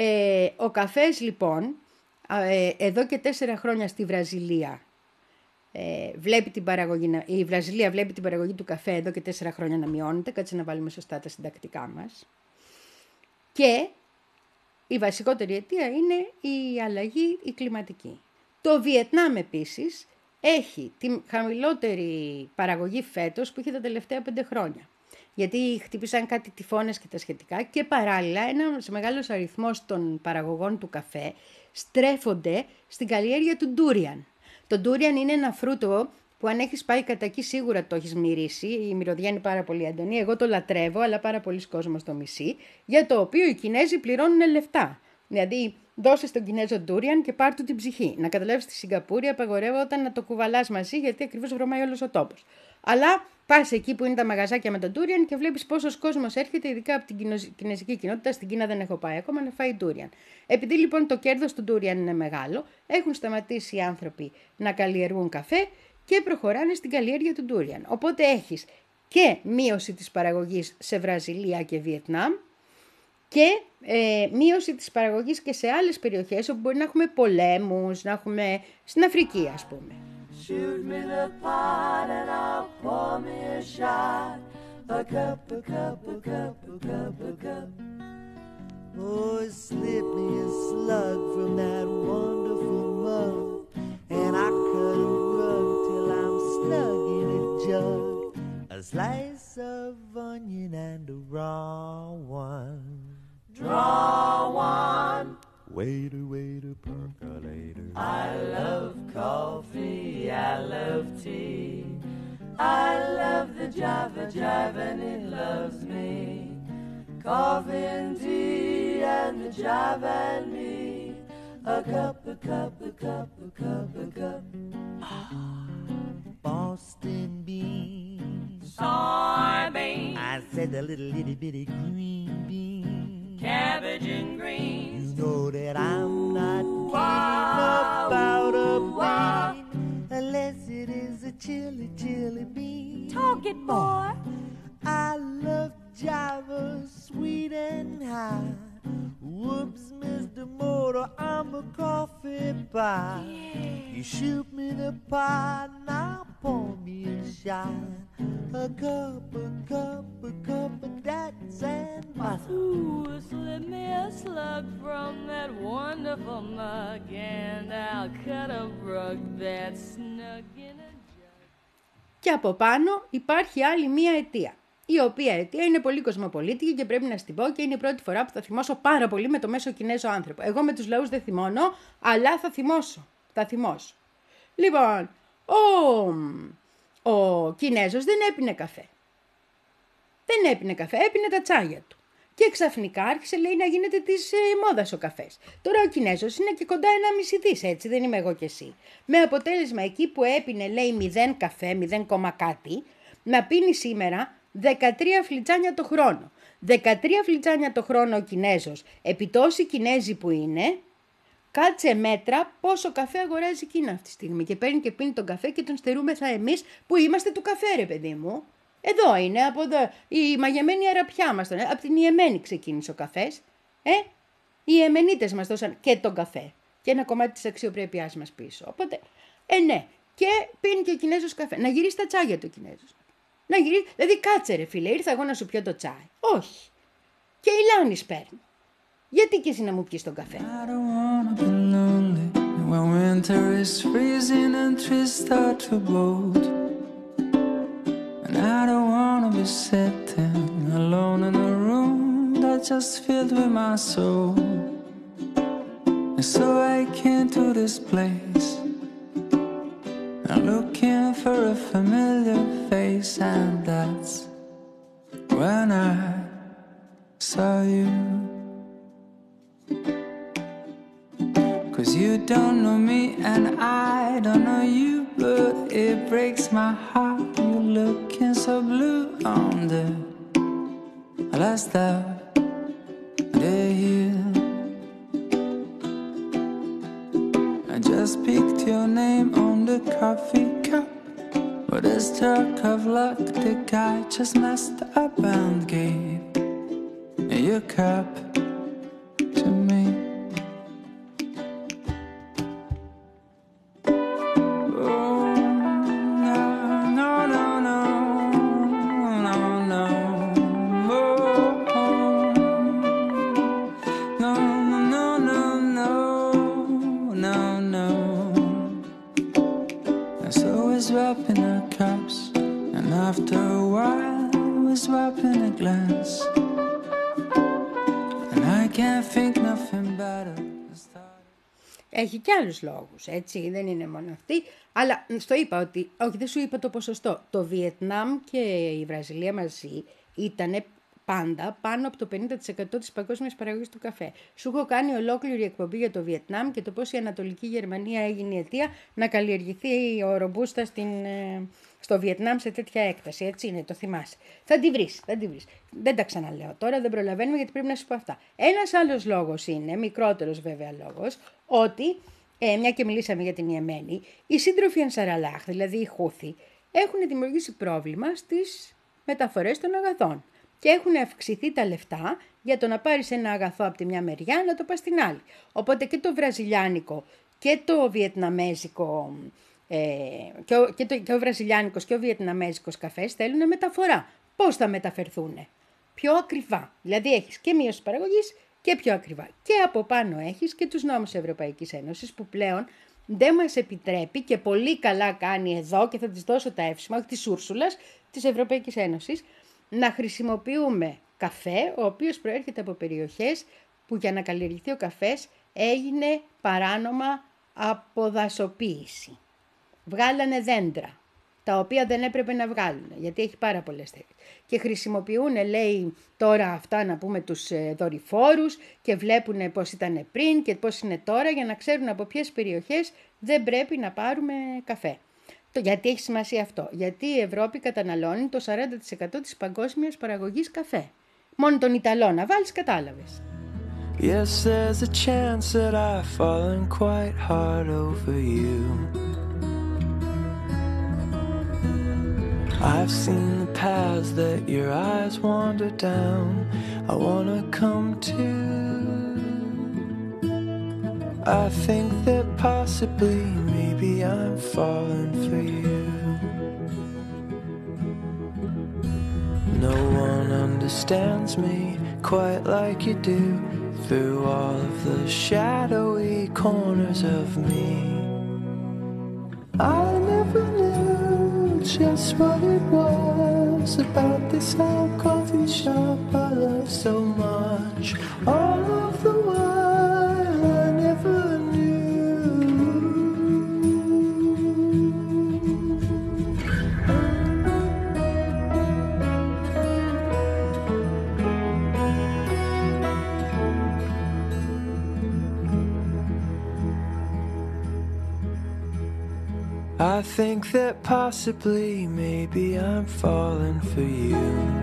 ε, ο καφές λοιπόν, ε, εδώ και τέσσερα χρόνια στη Βραζιλία, Ε, βλέπει την παραγωγή, η Βραζιλία βλέπει την παραγωγή του καφέ εδώ και τέσσερα χρόνια να μειώνεται. Κάτσε να βάλουμε σωστά τα συντακτικά μας. Και η βασικότερη αιτία είναι η αλλαγή η κλιματική. Το Βιετνάμ επίσης έχει τη χαμηλότερη παραγωγή φέτος που είχε τα τελευταία πέντε χρόνια. Γιατί χτύπησαν κάτι τυφώνες και τα σχετικά και παράλληλα ένας μεγάλος αριθμός των παραγωγών του καφέ στρέφονται στην καλλιέργεια του ντούριαν. Το ντούριαν είναι ένα φρούτο που αν έχεις πάει κατά εκεί σίγουρα το έχεις μυρίσει, η μυρωδιά είναι πάρα πολύ έντονη, εγώ το λατρεύω αλλά πάρα πολλοί κόσμος το μισεί, για το οποίο οι Κινέζοι πληρώνουν λεφτά. Δηλαδή δώσε στον Κινέζο ντούριαν και πάρ' του την ψυχή. Να καταλάβεις στη Σιγκαπούρη απαγορεύονταν να το κουβαλάς μαζί γιατί ακριβώς βρωμάει όλος ο τόπος. Αλλά πας εκεί που είναι τα μαγαζάκια με τον ντούριαν και βλέπεις πόσος κόσμος έρχεται, ειδικά από την κινέζικη κοινότητα. Στην Κίνα δεν έχω πάει ακόμα να φάει ντούριαν. Επειδή λοιπόν το κέρδος του ντούριαν είναι μεγάλο, έχουν σταματήσει οι άνθρωποι να καλλιεργούν καφέ και προχωράνε στην καλλιέργεια του ντούριαν. Οπότε έχεις και μείωση της παραγωγής σε Βραζιλία και Βιετνάμ και ε, μείωση της παραγωγής και σε άλλες περιοχές όπου μπορεί να έχουμε πολέμους, να έχουμε στην Αφρική ας πούμε. Shoot me the pot and I'll pour me a shot. A cup, a cup, a cup, a cup, a cup. Oh, slip me a slug from that wonderful mug, and I cut a rug till I'm snug in a jug. A slice of onion and a raw one. Draw one. Waiter, waiter, percolator. I love coffee, I love tea. I love the Java Jive and it loves me. Coffee and tea and the Java and me. A cup, a cup, a cup, a cup, a cup. Boston beans. Soybeans. I said the little itty bitty green beans. Cabbage and greens. You know that I'm not keen about a bean unless it is a chili chili, chili bean. Talk it, boy. I love Java, sweet and high. Whoops, Mister Motor, I'm a coffee pie. Yeah. You shoot me the pie, now pour me a shine. A cup, a cup, a cup of that sandbutter. Ooh, slip me a slug from that wonderful mug, and I'll cut a rug that's snug in a jug. Και από πάνω υπάρχει άλλη μία αιτία, η οποία αιτία είναι πολύ κοσμοπολίτικη και πρέπει να στην πω και είναι η πρώτη φορά που θα θυμώσω πάρα πολύ με το μέσο Κινέζο άνθρωπο. Εγώ με τους λαούς δεν θυμώνω, αλλά θα θυμώσω. Θα θυμώσω. Λοιπόν, ο, ο Κινέζος δεν έπινε καφέ. Δεν έπινε καφέ, έπινε τα τσάγια του. Και ξαφνικά άρχισε, λέει, να γίνεται της ε, μόδας ο καφές. Τώρα ο Κινέζος είναι και κοντά ένα μισή δις, έτσι, δεν είμαι εγώ κι εσύ. Με αποτέλεσμα εκεί που έπινε, λέει, μηδέν καφέ, μηδέν κόμμα κάτι, να πίνει σήμερα δεκατρία φλιτσάνια το χρόνο. δεκατρία φλιτσάνια το χρόνο ο Κινέζος, επί τόσοι Κινέζοι που είναι, κάτσε μέτρα πόσο καφέ αγοράζει η Κίνα αυτή τη στιγμή. Και παίρνει και πίνει τον καφέ και τον στερούμεθα εμείς που είμαστε του καφέ, ρε παιδί μου. Εδώ είναι, από εδώ, η μαγεμένη αραπιά μας, τον, από την Ιεμένη ξεκίνησε ο καφές. Ε, οι Ιεμενίτες μας δώσαν και τον καφέ και ένα κομμάτι της αξιοπρέπειάς μας πίσω. Οπότε, ε ναι, και πίνει και ο Κινέζος καφέ. Να γυρίσει τα τσάγια του Κινέζος. Να γυρίσει, δηλαδή κάτσε ρε φίλε, ήρθα εγώ να σου πιω το τσάι. Όχι. Και η Λάνης παίρνει. Γιατί και εσύ να μου πιεις τον καφέ. I don't wanna be lonely when winter is freezing and trees start to bolt. And I don't wanna be sitting alone in a room that's just filled with my soul. And so I came to this place, I'm looking for a familiar face, and that's when I saw you. Cause you don't know me and I don't know you, but it breaks my heart. You looking so blue on the last of the hill. I just picked your name on the coffee cup, but a stroke of luck, the guy just messed up and gave your cup to me. Swapping our cups, and after a while we're swapping a glance, and I can't think nothing better. Έχει και άλλους λόγους, έτσι, δεν είναι μόνο αυτή, αλλά στο είπα ότι, όχι δεν σου είπα το ποσοστό, το Βιετνάμ και η Βραζιλία μαζί ήταν πάντα πάνω από το πενήντα τοις εκατό της παγκόσμιας παραγωγής του καφέ. Σου έχω κάνει ολόκληρη εκπομπή για το Βιετνάμ και το πώς η Ανατολική Γερμανία έγινε η αιτία να καλλιεργηθεί ο ρομπούστα στην, στο Βιετνάμ σε τέτοια έκταση. Έτσι είναι, το θυμάσαι. Θα τη βρεις, θα τη βρεις. Δεν τα ξαναλέω τώρα, δεν προλαβαίνουμε γιατί πρέπει να σου πω αυτά. Ένας άλλος λόγος είναι, μικρότερος βέβαια λόγος, ότι, ε, μια και μιλήσαμε για την Ιεμένη, οι σύντροφοι Ανσαραλάχ, δηλαδή οι Χούθι, έχουν δημιουργήσει πρόβλημα στις μεταφορές των αγαθών. Και έχουν αυξηθεί τα λεφτά για το να πάρεις ένα αγαθό από τη μια μεριά να το πας στην άλλη. Οπότε και το βραζιλιάνικο και το βιετναμέζικο, ε, και, ο, και, το, και ο βραζιλιάνικος και ο βιετναμέζικος καφές θέλουν μεταφορά. Πώς θα μεταφερθούν? Πιο ακριβά. Δηλαδή έχεις και μείωση παραγωγής και πιο ακριβά. Και από πάνω έχεις και τους νόμους Ευρωπαϊκής Ένωσης που πλέον δεν μας επιτρέπει και πολύ καλά κάνει εδώ και θα της δώσω τα εύσημα, όχι της Ούρσουλας, της Ευρωπαϊκής Ένωσης, να χρησιμοποιούμε καφέ, ο οποίος προέρχεται από περιοχές που για να καλλιεργηθεί ο καφές έγινε παράνομα αποδασοποίηση. Βγάλανε δέντρα, τα οποία δεν έπρεπε να βγάλουν, γιατί έχει πάρα πολλές θέσεις. Και χρησιμοποιούν, λέει, τώρα αυτά να πούμε τους δορυφόρους και βλέπουν πώς ήταν πριν και πώς είναι τώρα για να ξέρουν από ποιες περιοχές δεν πρέπει να πάρουμε καφέ. Γιατί έχει σημασία αυτό? Γιατί η Ευρώπη καταναλώνει το σαράντα τοις εκατό της παγκόσμιας παραγωγής καφέ. Μόνο τον Ιταλό να βάλεις, κατάλαβες. Yes, there's a chance that I've fallen quite hard over you. I've seen the paths that your eyes wander down. I wanna come too. I think that possibly, maybe I'm falling for you. No one understands me quite like you do, through all of the shadowy corners of me. I never knew just what it was about this old coffee shop I love so much. All of the while I never I think that possibly, maybe I'm falling for you.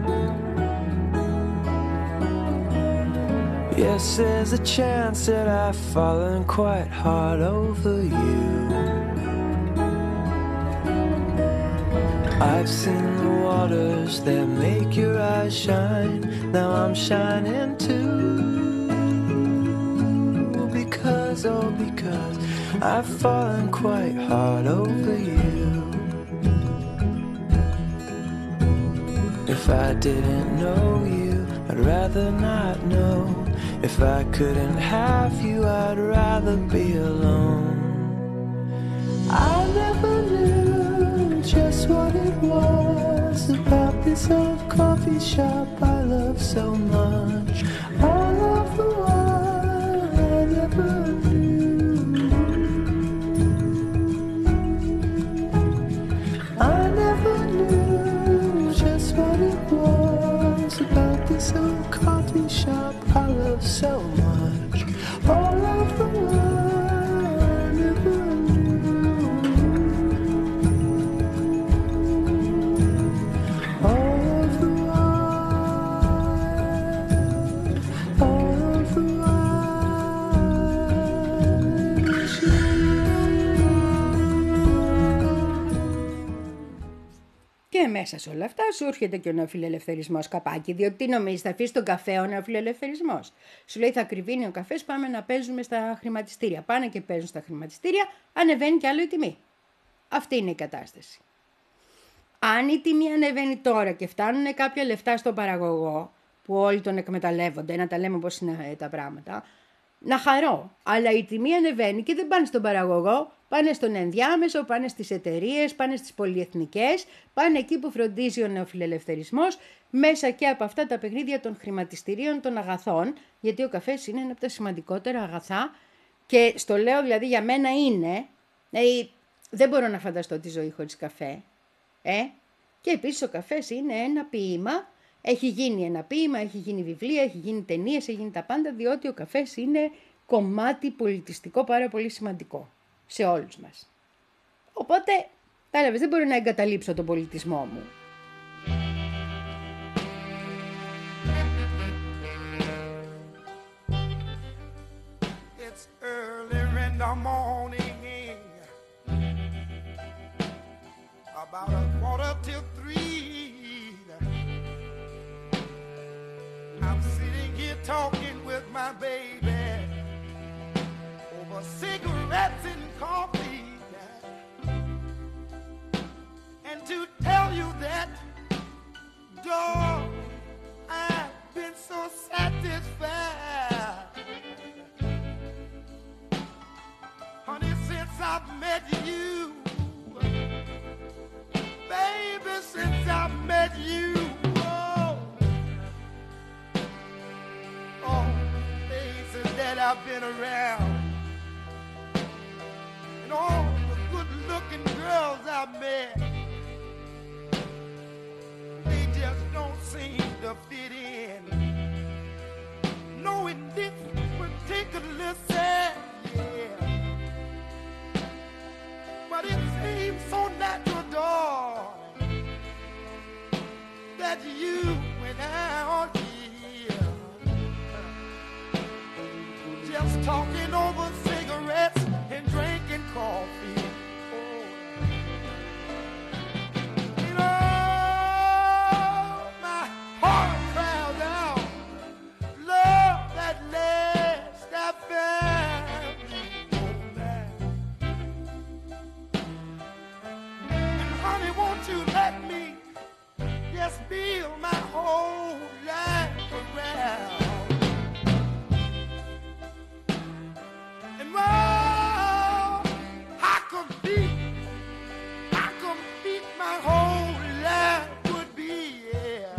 Yes, there's a chance that I've fallen quite hard over you. I've seen the waters that make your eyes shine. Now I'm shining too. Because, oh because I've fallen quite hard over you. If I didn't know you, I'd rather not know. If I couldn't have you, I'd rather be alone. I never knew just what it was about this old coffee shop I love so much. All of the while I never knew. I never knew just what it was about this old coffee shop I love so much. All of the while I never knew. All of the while, all of the while it was you. Και μέσα σε όλα αυτά σου έρχεται και ο νεοφιλελευθερισμός καπάκι. Διότι τι νομίζεις, θα αφήσει τον καφέ ο νεοφιλελευθερισμός? Σου λέει θα κρυβίνει ο καφές, πάμε να παίζουμε στα χρηματιστήρια. Πάνε και παίζουν στα χρηματιστήρια, ανεβαίνει κι άλλο η τιμή. Αυτή είναι η κατάσταση. Αν η τιμή ανεβαίνει τώρα και φτάνουν κάποια λεφτά στον παραγωγό, που όλοι τον εκμεταλλεύονται, να τα λέμε πώς είναι τα πράγματα, να χαρώ. Αλλά η τιμή ανεβαίνει και δεν πάνε στον παραγωγό, πάνε στον ενδιάμεσο, πάνε στις εταιρείες, πάνε στις πολυεθνικές, πάνε εκεί που φροντίζει ο νεοφιλελευθερισμός, μέσα και από αυτά τα παιχνίδια των χρηματιστηρίων των αγαθών, γιατί ο καφές είναι ένα από τα σημαντικότερα αγαθά και στο λέω δηλαδή για μένα είναι, δηλαδή δεν μπορώ να φανταστώ τη ζωή χωρίς καφέ. Ε? Και επίσης ο καφές είναι ένα ποίημα, έχει γίνει ένα ποίημα, έχει γίνει βιβλία, έχει γίνει ταινίες, έχει γίνει τα πάντα, διότι ο καφές είναι κομμάτι πολιτιστικό πάρα πολύ σημαντικό σε όλους μας. Οπότε, κατάλαβες, δεν μπορώ να εγκαταλείψω τον πολιτισμό μου. It's early in the morning, about a quarter till three. I'm sitting here talking with my baby over cigarettes and coffee. And to tell you that, dog, I've been so satisfied. Honey, since I've met you, baby, since I've met you, oh, oh, places that I've been around, and all the good-looking girls I've met, they just don't seem to fit in. No, in this particular set, yeah, but it seems so natural, darling, that you went out here just talking over cigarettes and drinking coffee. Oh. You know, to let me just build my whole life around. And whoa, how complete, how complete my whole life would be, yeah,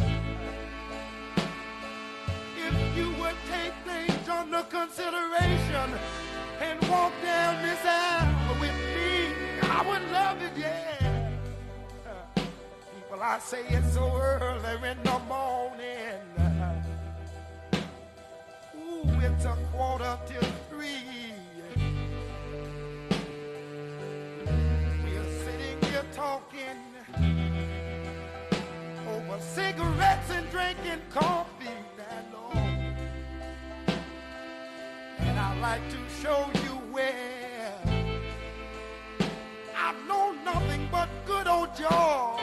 if you would take things under consideration and walk down this aisle with me. I would love it, yeah. People, I say it's so early in the morning. Ooh, it's a quarter till three. We're sitting here talking over cigarettes and drinking coffee, that Lord. And I'd like to show you where I know nothing but good old joy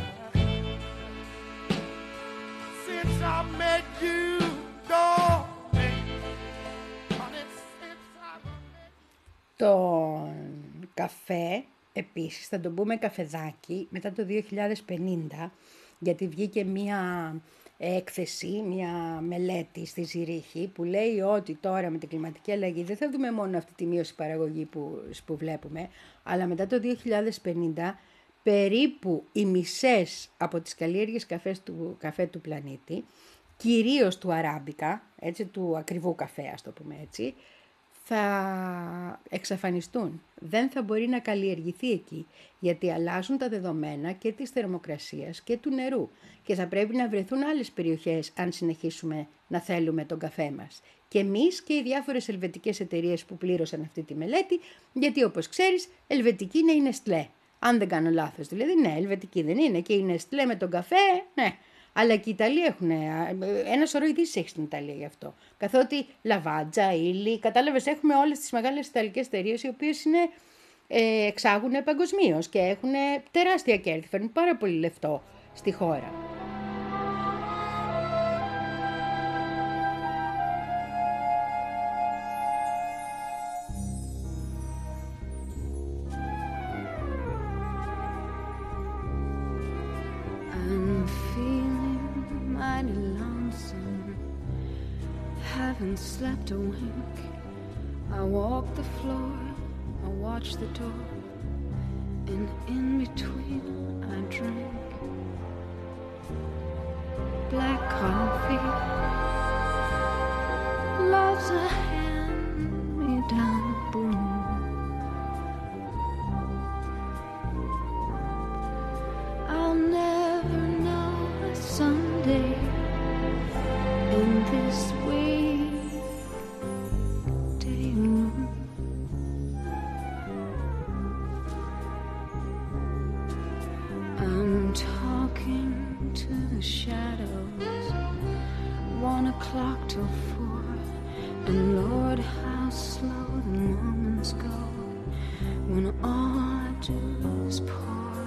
since I met you, darling. Honey, since I met you. Τον καφέ, επίσης, θα τον πούμε καφεδάκι, μετά το δύο χιλιάδες πενήντα, γιατί βγήκε μία έκθεση, μία μελέτη στη Ζηρίχη που λέει ότι τώρα με την κλιματική αλλαγή δεν θα δούμε μόνο αυτή τη μείωση παραγωγή που, που βλέπουμε, αλλά μετά το δύο χιλιάδες πενήντα περίπου οι μισές από τις καλλιέργειες καφές του, καφέ του πλανήτη, κυρίως του αράμπικα, έτσι, του ακριβού καφέ, ας το πούμε έτσι, θα εξαφανιστούν. Δεν θα μπορεί να καλλιεργηθεί εκεί, γιατί αλλάζουν τα δεδομένα και της θερμοκρασίας και του νερού και θα πρέπει να βρεθούν άλλες περιοχές αν συνεχίσουμε να θέλουμε τον καφέ μας. Και εμείς και οι διάφορες ελβετικές εταιρείες που πλήρωσαν αυτή τη μελέτη, γιατί όπως ξέρεις, ελβετική είναι η Νεστλέ. Αν δεν κάνω λάθος, δηλαδή, ναι, ελβετική δεν είναι και η Νεστλέ με τον καφέ, ναι. Αλλά και οι Ιταλοί έχουν ένα σωρό ειδήσεις έχει στην Ιταλία γι' αυτό. Καθότι Λαβάτζα, Ήλι, κατάλαβες, έχουμε όλες τις μεγάλες ιταλικές εταιρείες οι οποίες είναι, ε, εξάγουν παγκοσμίως και έχουν τεράστια κέρδη, φέρνουν πάρα πολύ λεφτό στη χώρα. Haven't slept a wink. I walk the floor, I watch the door, and in between I drink black coffee. Love's a hand-me-down broom. I'll never know someday in this way. Clock till four, and Lord, how slow the moments go when all I do is pour.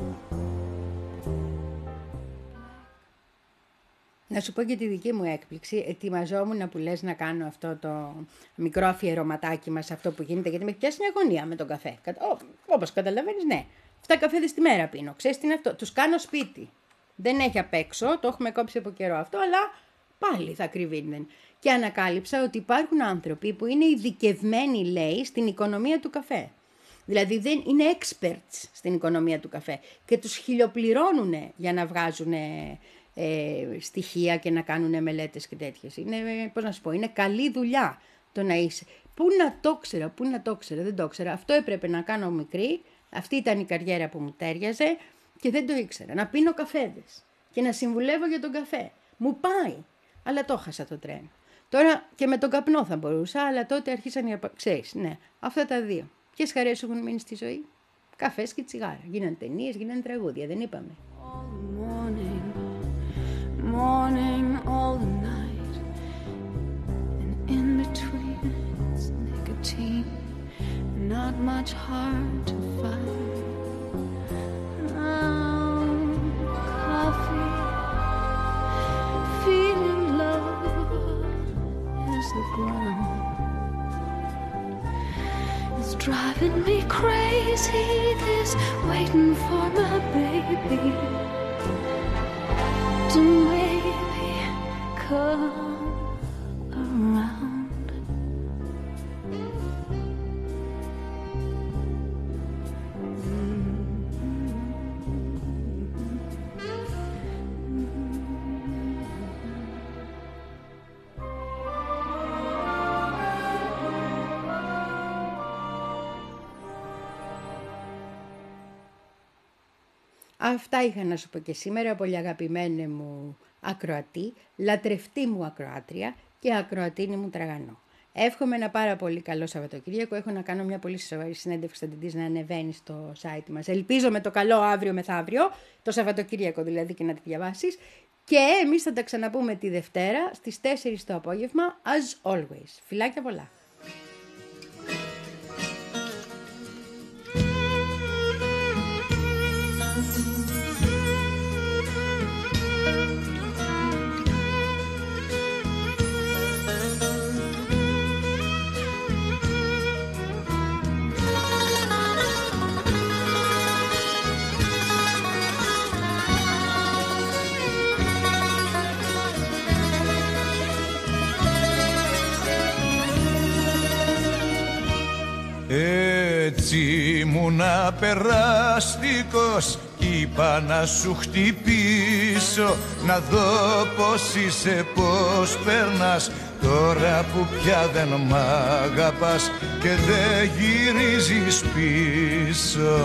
Να σου πω και τη δική μου έκπληξη. Ετοιμαζόμουν που λες να κάνω αυτό το μικρό αφιερωματάκι μας, αυτό που γίνεται, γιατί με έχει πιάσει μια αγωνία με τον καφέ. Όπως καταλαβαίνεις, ναι. Αυτά καφέδες τη μέρα πίνω. Ξέρεις τι είναι αυτό? Τους κάνω σπίτι. Δεν έχει απ' έξω, το έχουμε κόψει από καιρό αυτό, αλλά πάλι θα κρυβίνουν. Και ανακάλυψα ότι υπάρχουν άνθρωποι που είναι ειδικευμένοι, λέει, στην οικονομία του καφέ. Δηλαδή δεν είναι experts στην οικονομία του καφέ και τους χιλιοπληρώνουν για να βγάζουν ε, ε, στοιχεία και να κάνουν μελέτες και τέτοιες. Είναι, πώς να σου πω, είναι καλή δουλειά το να είσαι. Πού να το ξέρα, πού να το ξέρα, δεν το ξέρα. Αυτό έπρεπε να κάνω μικρή, αυτή ήταν η καριέρα που μου τέριαζε και δεν το ήξερα. Να πίνω καφέδες και να συμβουλεύω για τον καφέ. Μου πάει. Αλλά το χάσα το τρένο. Τώρα και με τον καπνό θα μπορούσα, αλλά τότε αρχίσαν οι απα... Ξέρεις, ναι, αυτά τα δύο. Ποιες χαρές έχουν μείνει στη ζωή? Καφές και τσιγάρα. Γίνανε ταινίες, γίνανε τραγούδια, δεν είπαμε? All the morning, morning all the night, and in between it's nicotine, not much hard to find. Oh, coffee, feeling love is the ground. It's driving me crazy, this waiting for my baby Αυτά είχα να σου πω και σήμερα, πολύ αγαπημένη μου ακροατή, λατρευτή μου ακροάτρια και ακροατίνη μου τραγανό. Εύχομαι ένα πάρα πολύ καλό Σαββατοκύριακο. Έχω να κάνω μια πολύ σοβαρή συνέντευξη, θα την δεις να ανεβαίνει στο site μας. Ελπίζω με το καλό αύριο μεθαύριο, το Σαββατοκύριακο δηλαδή, και να τη διαβάσεις. Και εμείς θα τα ξαναπούμε τη Δευτέρα στις τέσσερις το απόγευμα, as always. Φιλάκια πολλά. Έτσι ήμουνα περάστικος κι είπα να σου χτυπήσω, να δω πως είσαι, πως περνάς τώρα που πια δεν μ' αγαπάς και δεν γυρίζεις πίσω.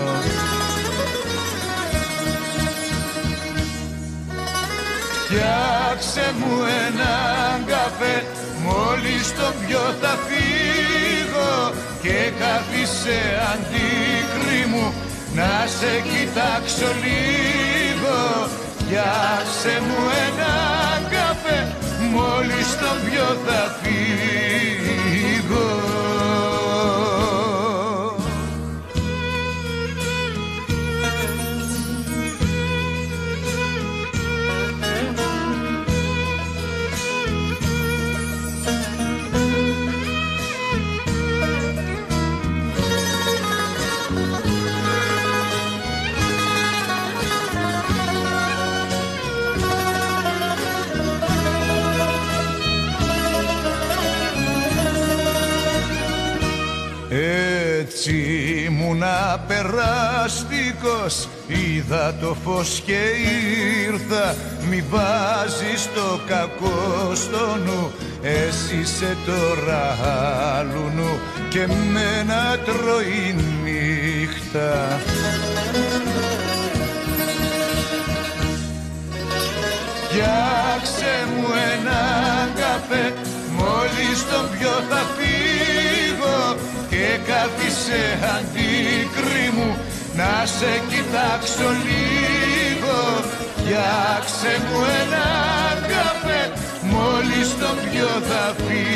Φτιάξε μου έναν καφέ, μόλις το πιω θα φύγω και κάθισε αντίκρι μου να σε κοιτάξω λίγο. Φτιάξε μου έναν καφέ, μόλις το πιω θα φύγω. Έτσι ήμουνα περάστικος, είδα το φως και ήρθα. Μη βάζεις το κακό στο νου, εσύ είσαι τώρα άλλου νου και μένα τρώει νύχτα. Φτιάξε μου έναν καφέ, μόλις τον πιω θα φύγω και κάθισε αντίκρι μου να σε κοιτάξω λίγο. Φτιάξε μου έναν καφέ, μόλις τον πιω θα φύγω.